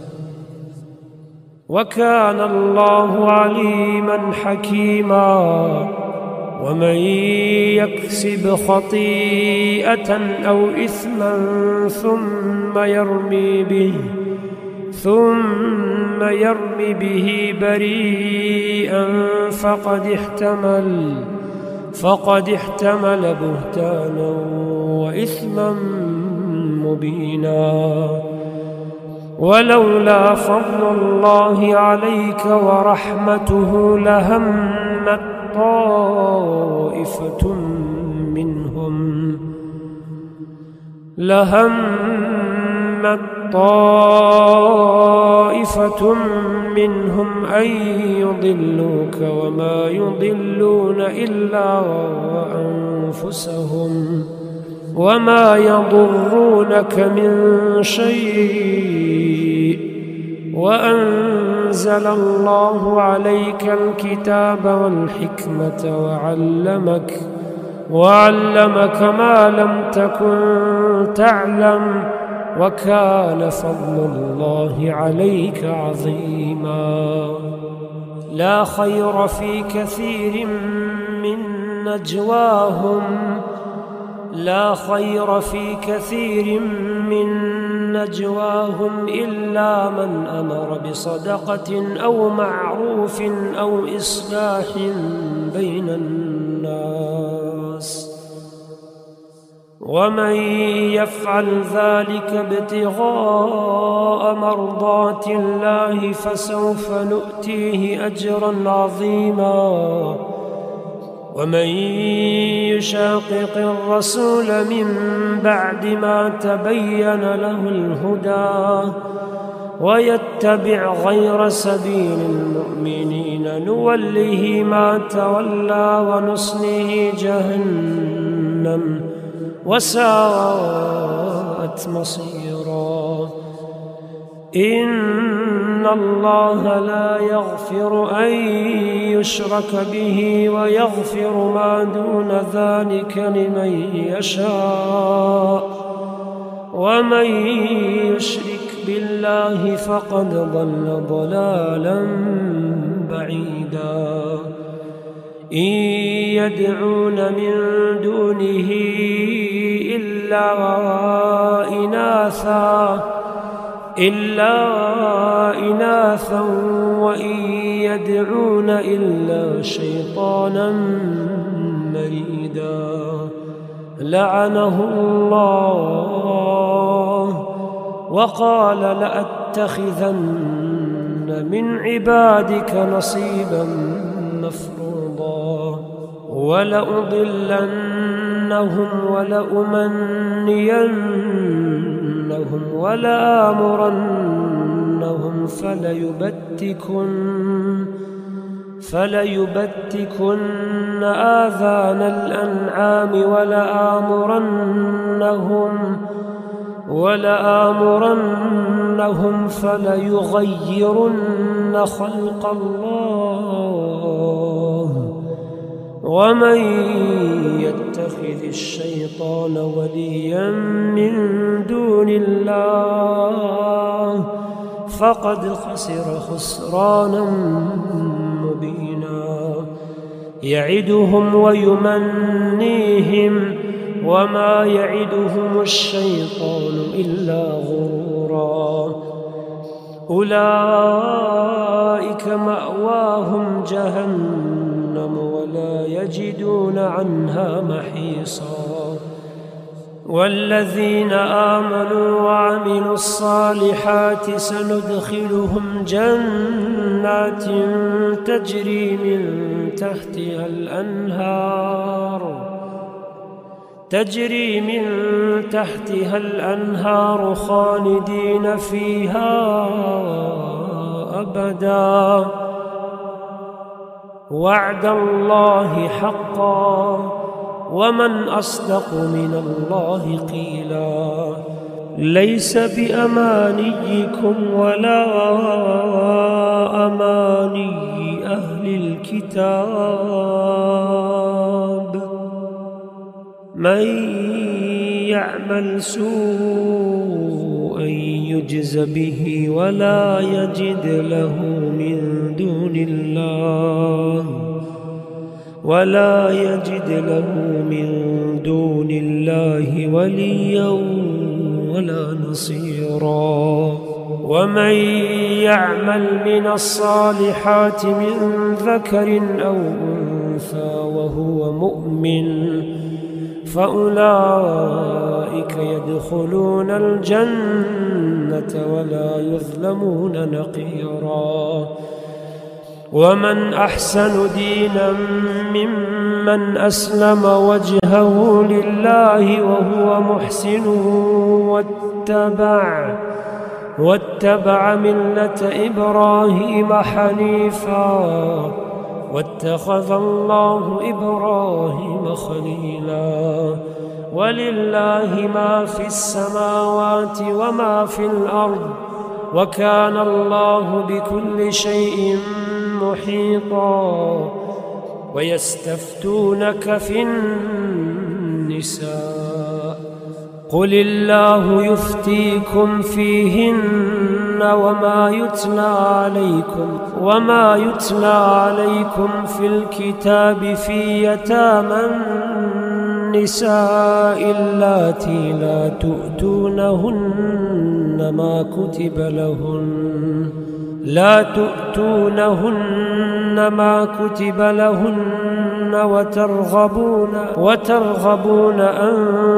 وكان الله عليما حكيما. ومن يكسب خطيئة أو إثما ثم يرمي به بريئا فقد احتمل بهتانا وإثما مبينا. ولولا فضل الله عليك ورحمته لهمت طائفة منهم لهمت طائفة منهم أن يضلوك وما يضلون إلا أنفسهم وما يضرونك من شيء وأنزل الله عليك الكتاب والحكمة وعلمك ما لم تكن تعلم وكان فضل الله عليك عظيما. لا خير في كثير من نجواهم إلا من أمر بصدقة أو معروف أو إصلاح بين الناس ومن يفعل ذلك ابتغاء مرضات الله فسوف نؤتيه أجرا عظيما. ومن يشاقق الرسول من بعد ما تبين له الهدى ويتبع غير سبيل المؤمنين نوله ما تولى ونصله جهنم وساءت مصيرا. إن الله لا يغفر أن يشرك به ويغفر ما دون ذلك لمن يشاء ومن يشرك بالله فقد ضل ضلالا بعيدا. إن يدعون من دونه إلا إناثا وإن يدعون إلا شيطانا مريدا. لعنه الله وقال لأتخذن من عبادك نصيبا مفروضا ولأضلنهم ولأمنينهم ولآمرنهم فليبتكن آذان الأنعام ولآمرنهم فليغيرن خلق الله. ومن يتخذ الشيطان وليا من دون الله فقد خسر خسرانا مبينا. يعدهم ويمنيهم وما يعدهم الشيطان إلا غرورا. أولئك مأواهم جهنم ولا يجدون عنها محيصا. والذين آمنوا وعملوا الصالحات سندخلهم جنات تجري من تحتها الأنهار خالدين فيها أبدا. وعد الله حقا ومن أصدق من الله قيلا. ليس بأمانيكم ولا أماني أهل الكتاب. من يعمل سوءا يجز به ولا يجد له من دون الله وليا ولا نصيرا. ومن يعمل من الصالحات من ذكر أو أنثى وهو مؤمن فأولئك يدخلون الجنة ولا يظلمون نقيرا. ومن أحسن دينا ممن أسلم وجهه لله وهو محسن واتبع ملة إبراهيم حنيفا واتخذ الله إبراهيم خليلا. ولله ما في السماوات وما في الأرض وكان الله بكل شيء محيطا. ويستفتونك في النساء قل الله يفتيكم فيهن وما يتلى عليكم في الكتاب في يتامى النساء اللاتي لا تؤتونهن ما كتب لهن وترغبون أن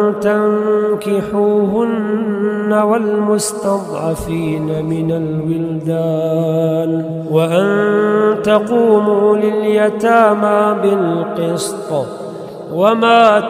تنكحوهن والمستضعفين من الولدان وأن تقوموا لليتامى بالقسط وما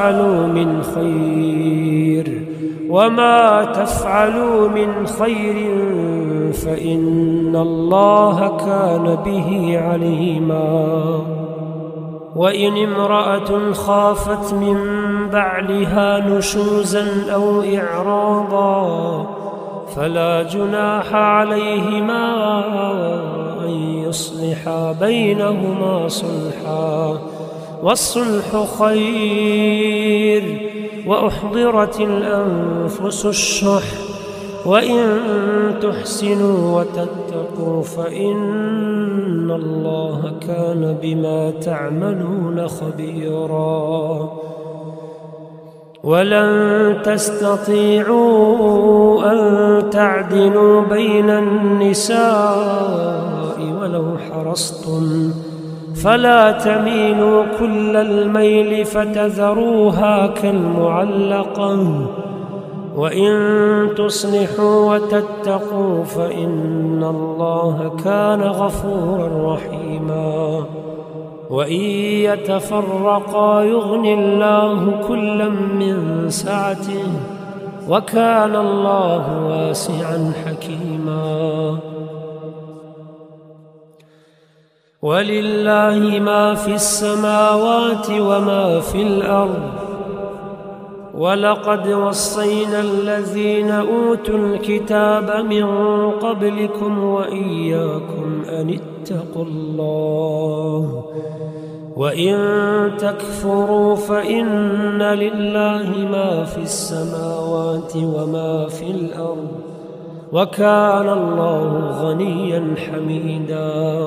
تفعلوا من خير فإن الله كان به عليما. وإن امرأة خافت من بعلها نشوزا أو إعراضا فلا جناح عليهما أن يصلحا بينهما صلحا والصلح خير. وأحضرت الأنفس الشح وإن تحسنوا وتتقوا فإن الله كان بما تعملون خبيرا. ولن تستطيعوا أن تعدلوا بين النساء ولو حرصتم فلا تميلوا كل الميل فتذروها كالمعلقة. وإن تصلحوا وتتقوا فإن الله كان غفورا رحيما. وإن يتفرقا يغن الله كلا من سعته وكان الله واسعا حكيما. ولله ما في السماوات وما في الأرض ولقد وصينا الذين أوتوا الكتاب من قبلكم وإياكم أن اتقوا الله وإن تكفروا فإن لله ما في السماوات وما في الأرض وكان الله غنيا حميدا.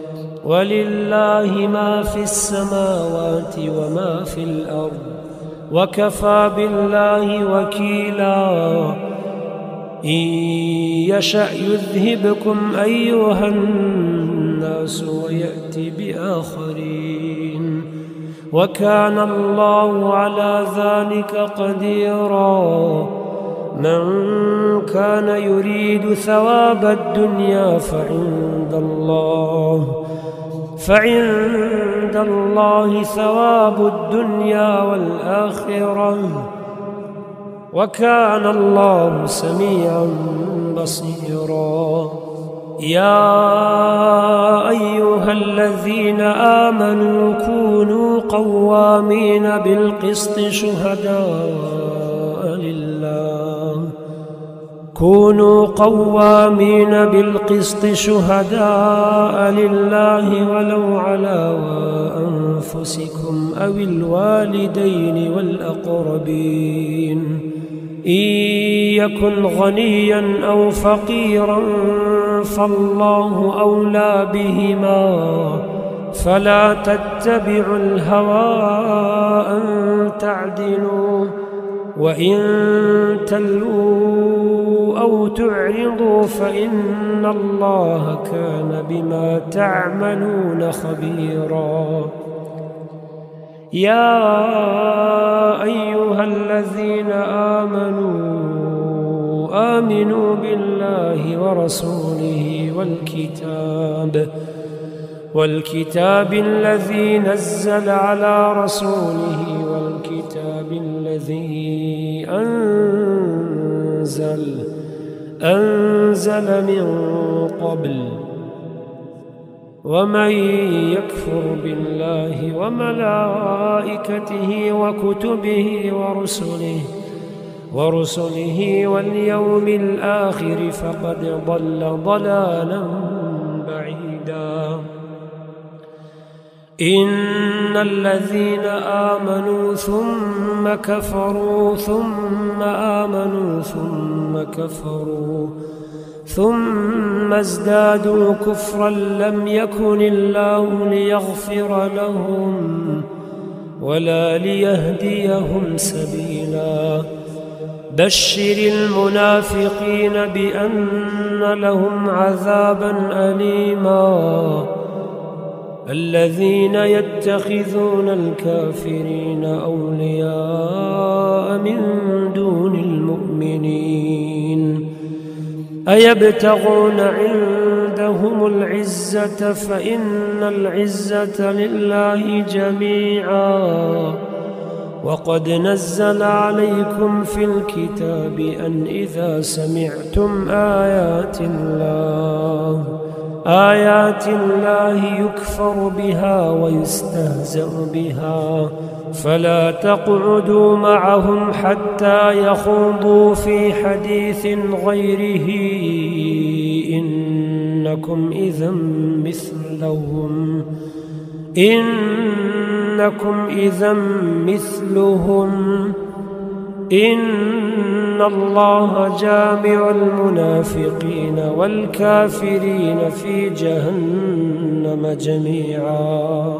ولله ما في السماوات وما في الأرض وكفى بالله وكيلا. إن يشأ يذهبكم أيها الناس ويأتي بآخرين وكان الله على ذلك قديرا. من كان يريد ثواب الدنيا فعند الله ثواب الدنيا والآخرة وكان الله سميعا بصيرا. يا أيها الذين آمنوا كونوا قوامين بالقسط شهداء لله ولو على أنفسكم أو الوالدين والأقربين إن يكن غنيا أو فقيرا فالله أولى بهما فلا تتبعوا الهوى أن تعدلوا وإن تلووا أو تعرضوا فإن الله كان بما تعملون خبيرا. يا أيها الذين آمنوا بالله ورسوله والكتاب الذي نزل على رسوله والكتاب الذي أنزل من قبل ومن يكفر بالله وملائكته وكتبه ورسله واليوم الآخر فقد ضل ضلالا بعيدا إن الذين آمنوا ثم كفروا ثم آمنوا ثم كفروا ثم ازدادوا كفرا لم يكن الله ليغفر لهم ولا ليهديهم سبيلا بشر المنافقين بأن لهم عذابا أليما الذين يتخذون الكافرين أولياء من دون المؤمنين أيبتغون عندهم العزة فإن العزة لله جميعا وقد نزل عليكم في الكتاب أن إذا سمعتم آيات الله يكفر بها ويستهزأ بها فلا تقعدوا معهم حتى يخوضوا في حديث غيره إنكم إذا مثلهم إن الله جامع المنافقين والكافرين في جهنم جميعا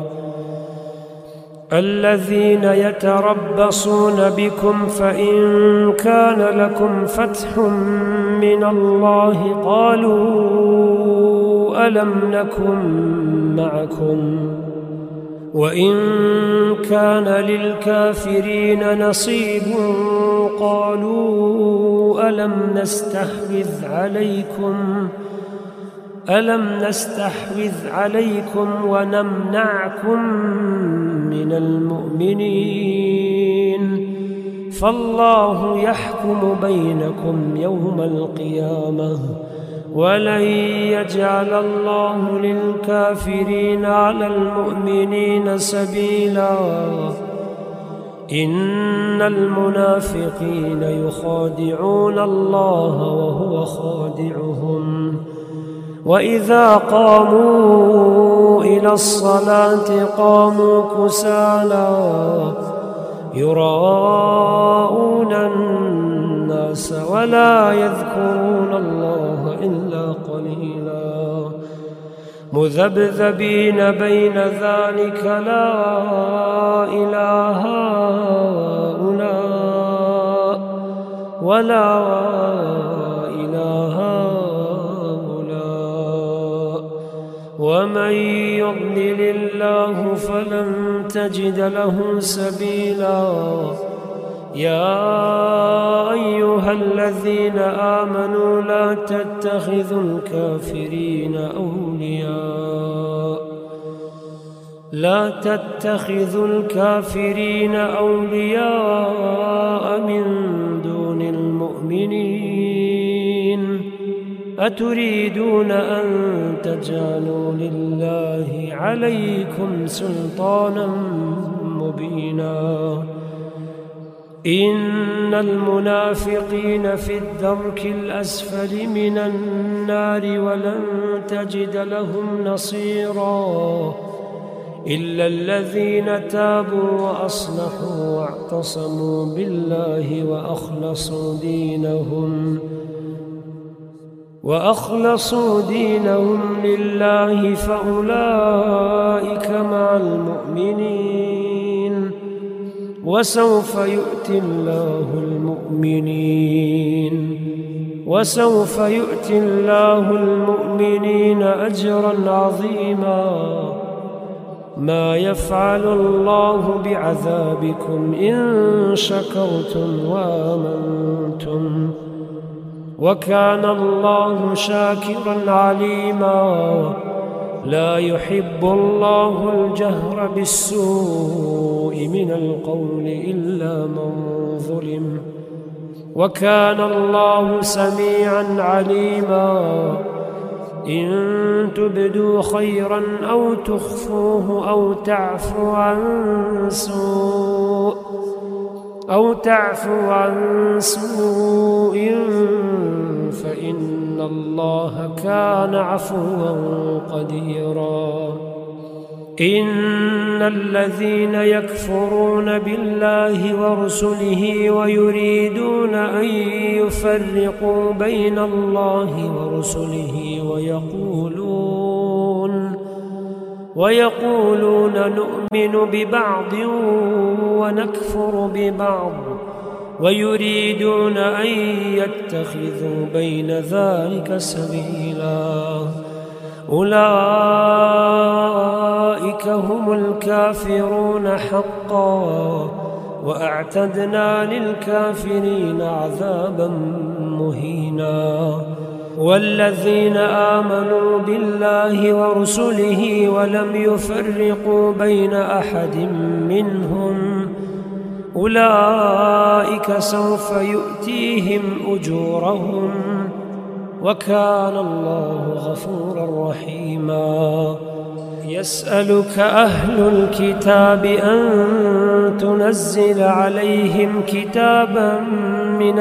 الذين يتربصون بكم فإن كان لكم فتح من الله قالوا ألم نكن معكم وإن كان للكافرين نصيب قالوا ألم نستحوذ عليكم ونمنعكم من المؤمنين فالله يحكم بينكم يوم القيامة ولن يجعل الله للكافرين على المؤمنين سبيلا إن المنافقين يخادعون الله وهو خادعهم وإذا قاموا إلى الصلاة قاموا كسالى يراءون الناس ولا يذكرون الله إلا قليلا مذبذبين بين ذلك لا إله هؤلاء ولا إله هؤلاء ومن يضلل الله فلن تجد له سبيلا يا أيها الذين آمنوا لا تتخذوا الكافرين أولياء من دون المؤمنين أتريدون أن تجعلوا لله عليكم سلطانا مبينا إن المنافقين في الدرك الأسفل من النار ولن تجد لهم نصيرا إلا الذين تابوا وأصلحوا واعتصموا بالله وأخلصوا دينهم لله فأولئك مع المؤمنين وسوف يؤتي الله المؤمنين أجرا عظيما ما يفعل الله بعذابكم إن شكرتم وآمنتم وكان الله شاكرا عليما لا يحب الله الجهر بالسوء من القول إلا من ظلم وكان الله سميعا عليما إن تبدوا خيرا أو تخفوه أو تعفو عن سوء فإن الله كان عفوا قديرا إن الذين يكفرون بالله ورسله ويريدون أن يفرقوا بين الله ورسله ويقولون نؤمن ببعض ونكفر ببعض ويريدون أن يتخذوا بين ذلك سبيلا أولئك هم الكافرون حقا وأعتدنا للكافرين عذابا مهينا والذين آمنوا بالله ورسله ولم يفرقوا بين أحد منهم أولئك سوف يؤتيهم أجورهم وكان الله غفورا رحيما يسألك أهل الكتاب أن تنزل عليهم كتابا من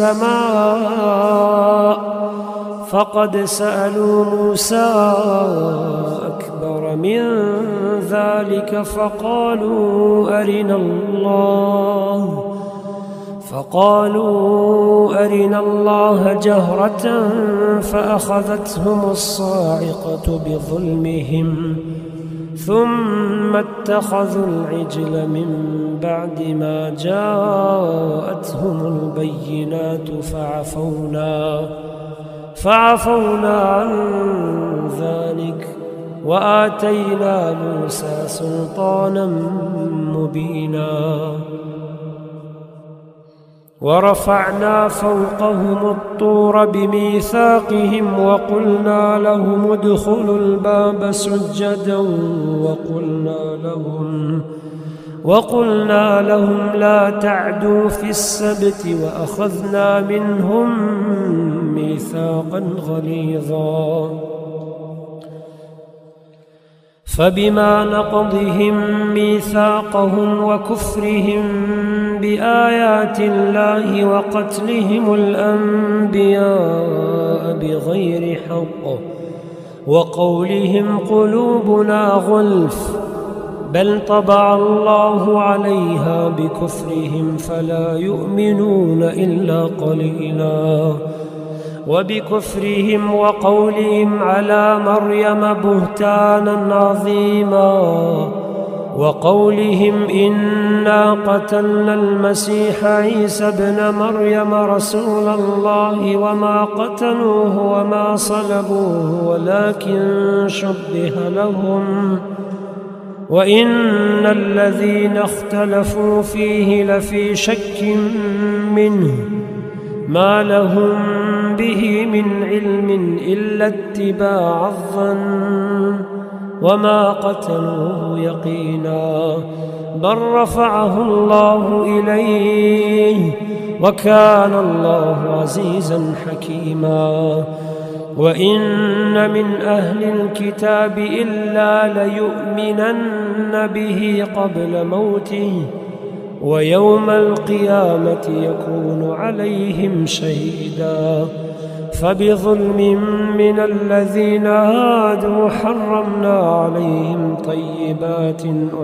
السماء فقد سألوا موسى أكبر من ذلك فقالوا أرنا الله جهرة فأخذتهم الصاعقة بظلمهم ثم اتخذوا العجل من بعد ما جاءتهم البينات فعفونا عن ذلك وآتينا موسى سلطانا مبينا ورفعنا فوقهم الطور بميثاقهم وقلنا لهم ادخلوا الباب سجدا وقلنا لهم لا تعدوا في السبت وأخذنا منهم ميثاقا غليظا فبما نقضهم ميثاقهم وكفرهم بآيات الله وقتلهم الأنبياء بغير حق وقولهم قلوبنا غلف بل طبع الله عليها بكفرهم فلا يؤمنون إلا قليلا وبكفرهم وقولهم على مريم بهتانا عظيما وقولهم إنا قتلنا المسيح عيسى ابن مريم رسول الله وما قتلوه وما صلبوه ولكن شبه لهم وإن الذين اختلفوا فيه لفي شك منه ما لهم به من علم إلا اتباع الظن وما قتلوه يقينا بل رفعه الله إليه وكان الله عزيزا حكيما وإن من أهل الكتاب إلا ليؤمنن به قبل موته ويوم القيامة يكون عليهم شهيدا فبظلم من الذين هادوا حرمنا عليهم طيبات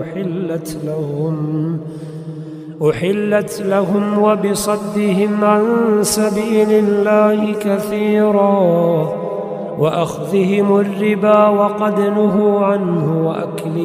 أحلت لهم وبصدهم عن سبيل الله كثيرا وأخذهم الربا وقد نهوا عنه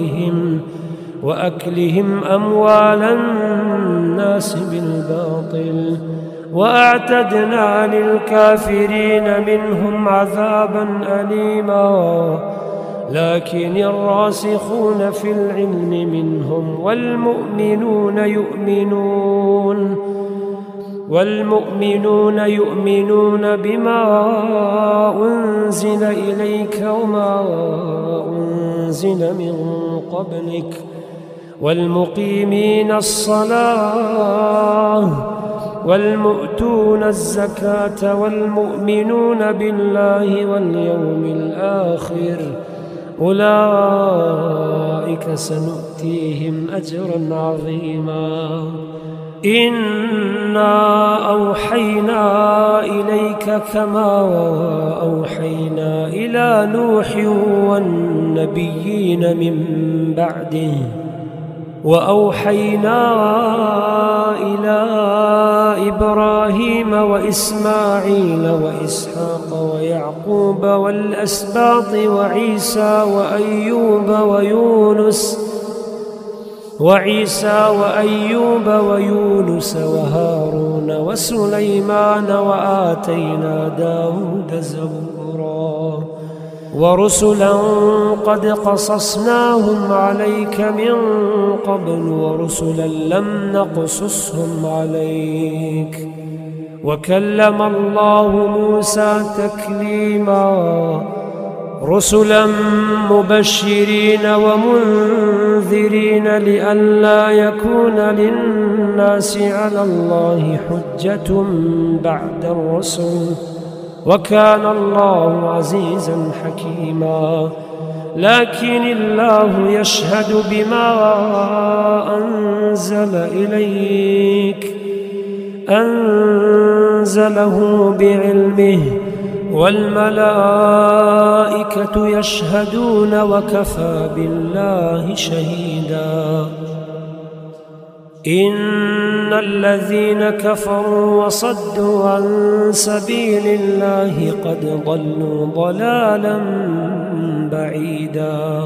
وأكلهم أموال الناس بالباطل وأعتدنا للكافرين منهم عذابا أليما لكن الراسخون في العلم منهم والمؤمنون والمؤمنون يؤمنون بما أنزل إليك وما أنزل من قبلك والمقيمين الصلاة والمؤتون الزكاة والمؤمنون بالله واليوم الآخر أولئك سنؤتيهم أجرا عظيما إنا أوحينا إليك كما أوحينا إلى نوح والنبيين من بعده وأوحينا إلى إبراهيم وإسماعيل وإسحاق ويعقوب والأسباط وعيسى وأيوب ويونس وهارون وسليمان وآتينا داود زبورا ورسلا قد قصصناهم عليك من قبل ورسلا لم نقصصهم عليك وكلم الله موسى تكليما رسلا مبشرين ومنذرين لئلا يكون للناس على الله حجة بعد الرسل وكان الله عزيزا حكيما لكن الله يشهد بما أنزله بعلمه والملائكة يشهدون وكفى بالله شهيدا إن الذين كفروا وصدوا عن سبيل الله قد ضلوا ضلالا بعيدا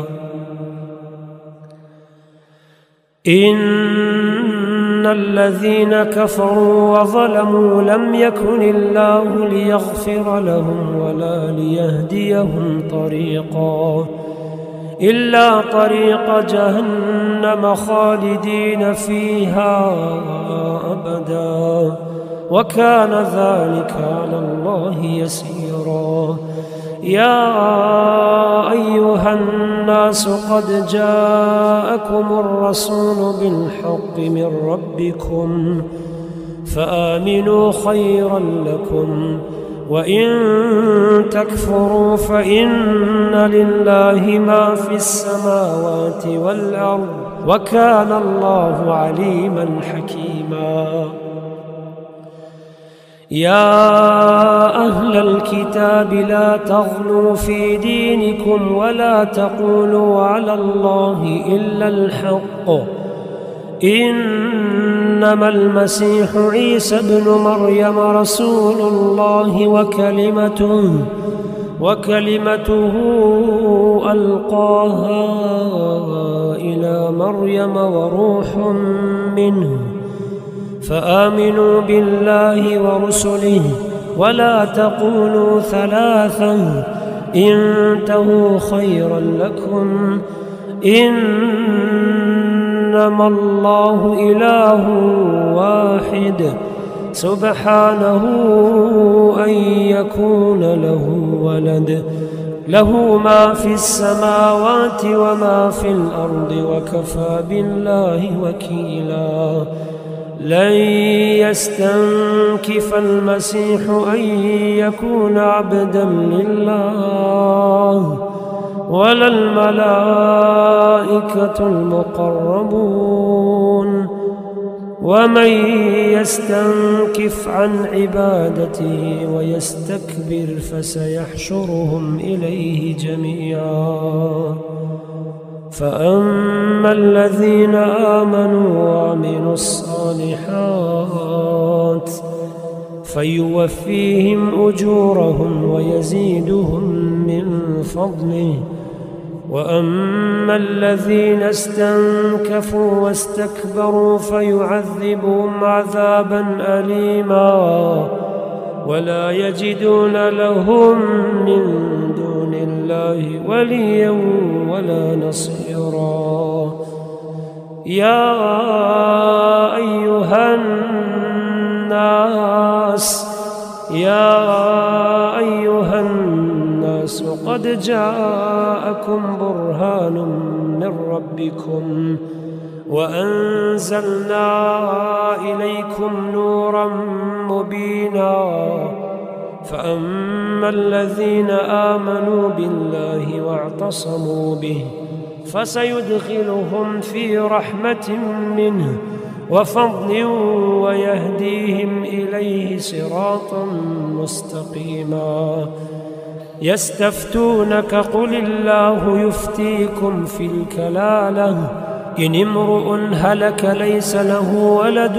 إن الذين كفروا وظلموا لم يكن الله ليغفر لهم ولا ليهديهم طريقا إلا طريق جهنم خالدين فيها أبدا وكان ذلك على الله يسيرا يا أيها الناس قد جاءكم الرسول بالحق من ربكم فآمنوا خيرا لكم وإن تكفروا فإن لله ما في السماوات والأرض وكان الله عليما حكيما يا أهل الكتاب لا تغلوا في دينكم ولا تقولوا على الله إلا الحق إنما المسيح عيسى ابن مريم رسول الله وكلمته ألقاها إلى مريم وروح منه فآمنوا بالله ورسله ولا تقولوا ثلاثا انتهوا خيرا لكم إنما الله إله واحد سبحانه أن يكون له ولد له ما في السماوات وما في الأرض وكفى بالله وكيلا لن يستنكف المسيح أن يكون عبدا لله ولا الملائكة المقربون ومن يستنكف عن عبادته ويستكبر فسيحشرهم إليه جميعا فأما الذين آمنوا وعملوا الصالحات فيوفيهم أجورهم ويزيدهم من فضله وأما الذين استنكفوا واستكبروا فيعذبهم عذابا أليما ولا يجدون لهم من دون الله وليا ولا نصيرا يا أيها أيها الناس قد جاءكم برهان من ربكم وأنزلنا إليكم نورا مبينا فأما الذين آمنوا بالله واعتصموا به فسيدخلهم في رحمة منه وفضل ويهديهم إليه صراطا مستقيما. يستفتونك قل الله يفتيكم في الكلالة إن امرؤ هلك ليس له ولد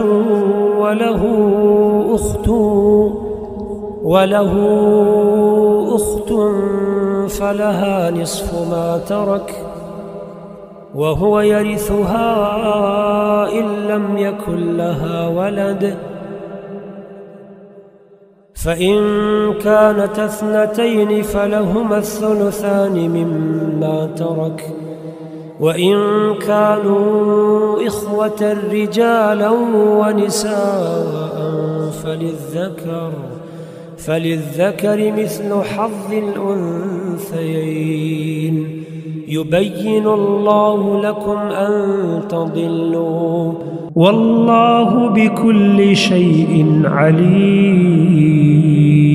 وله أخت فلها نصف ما ترك وهو يرثها إن لم يكن لها ولد فإن كانت اثنتين فلهما الثلثان مما ترك وإن كانوا إخوة رجالا ونساء فللذكر مثل حظ الأنثيين يبين الله لكم أن تضلوا والله بكل شيء عليم.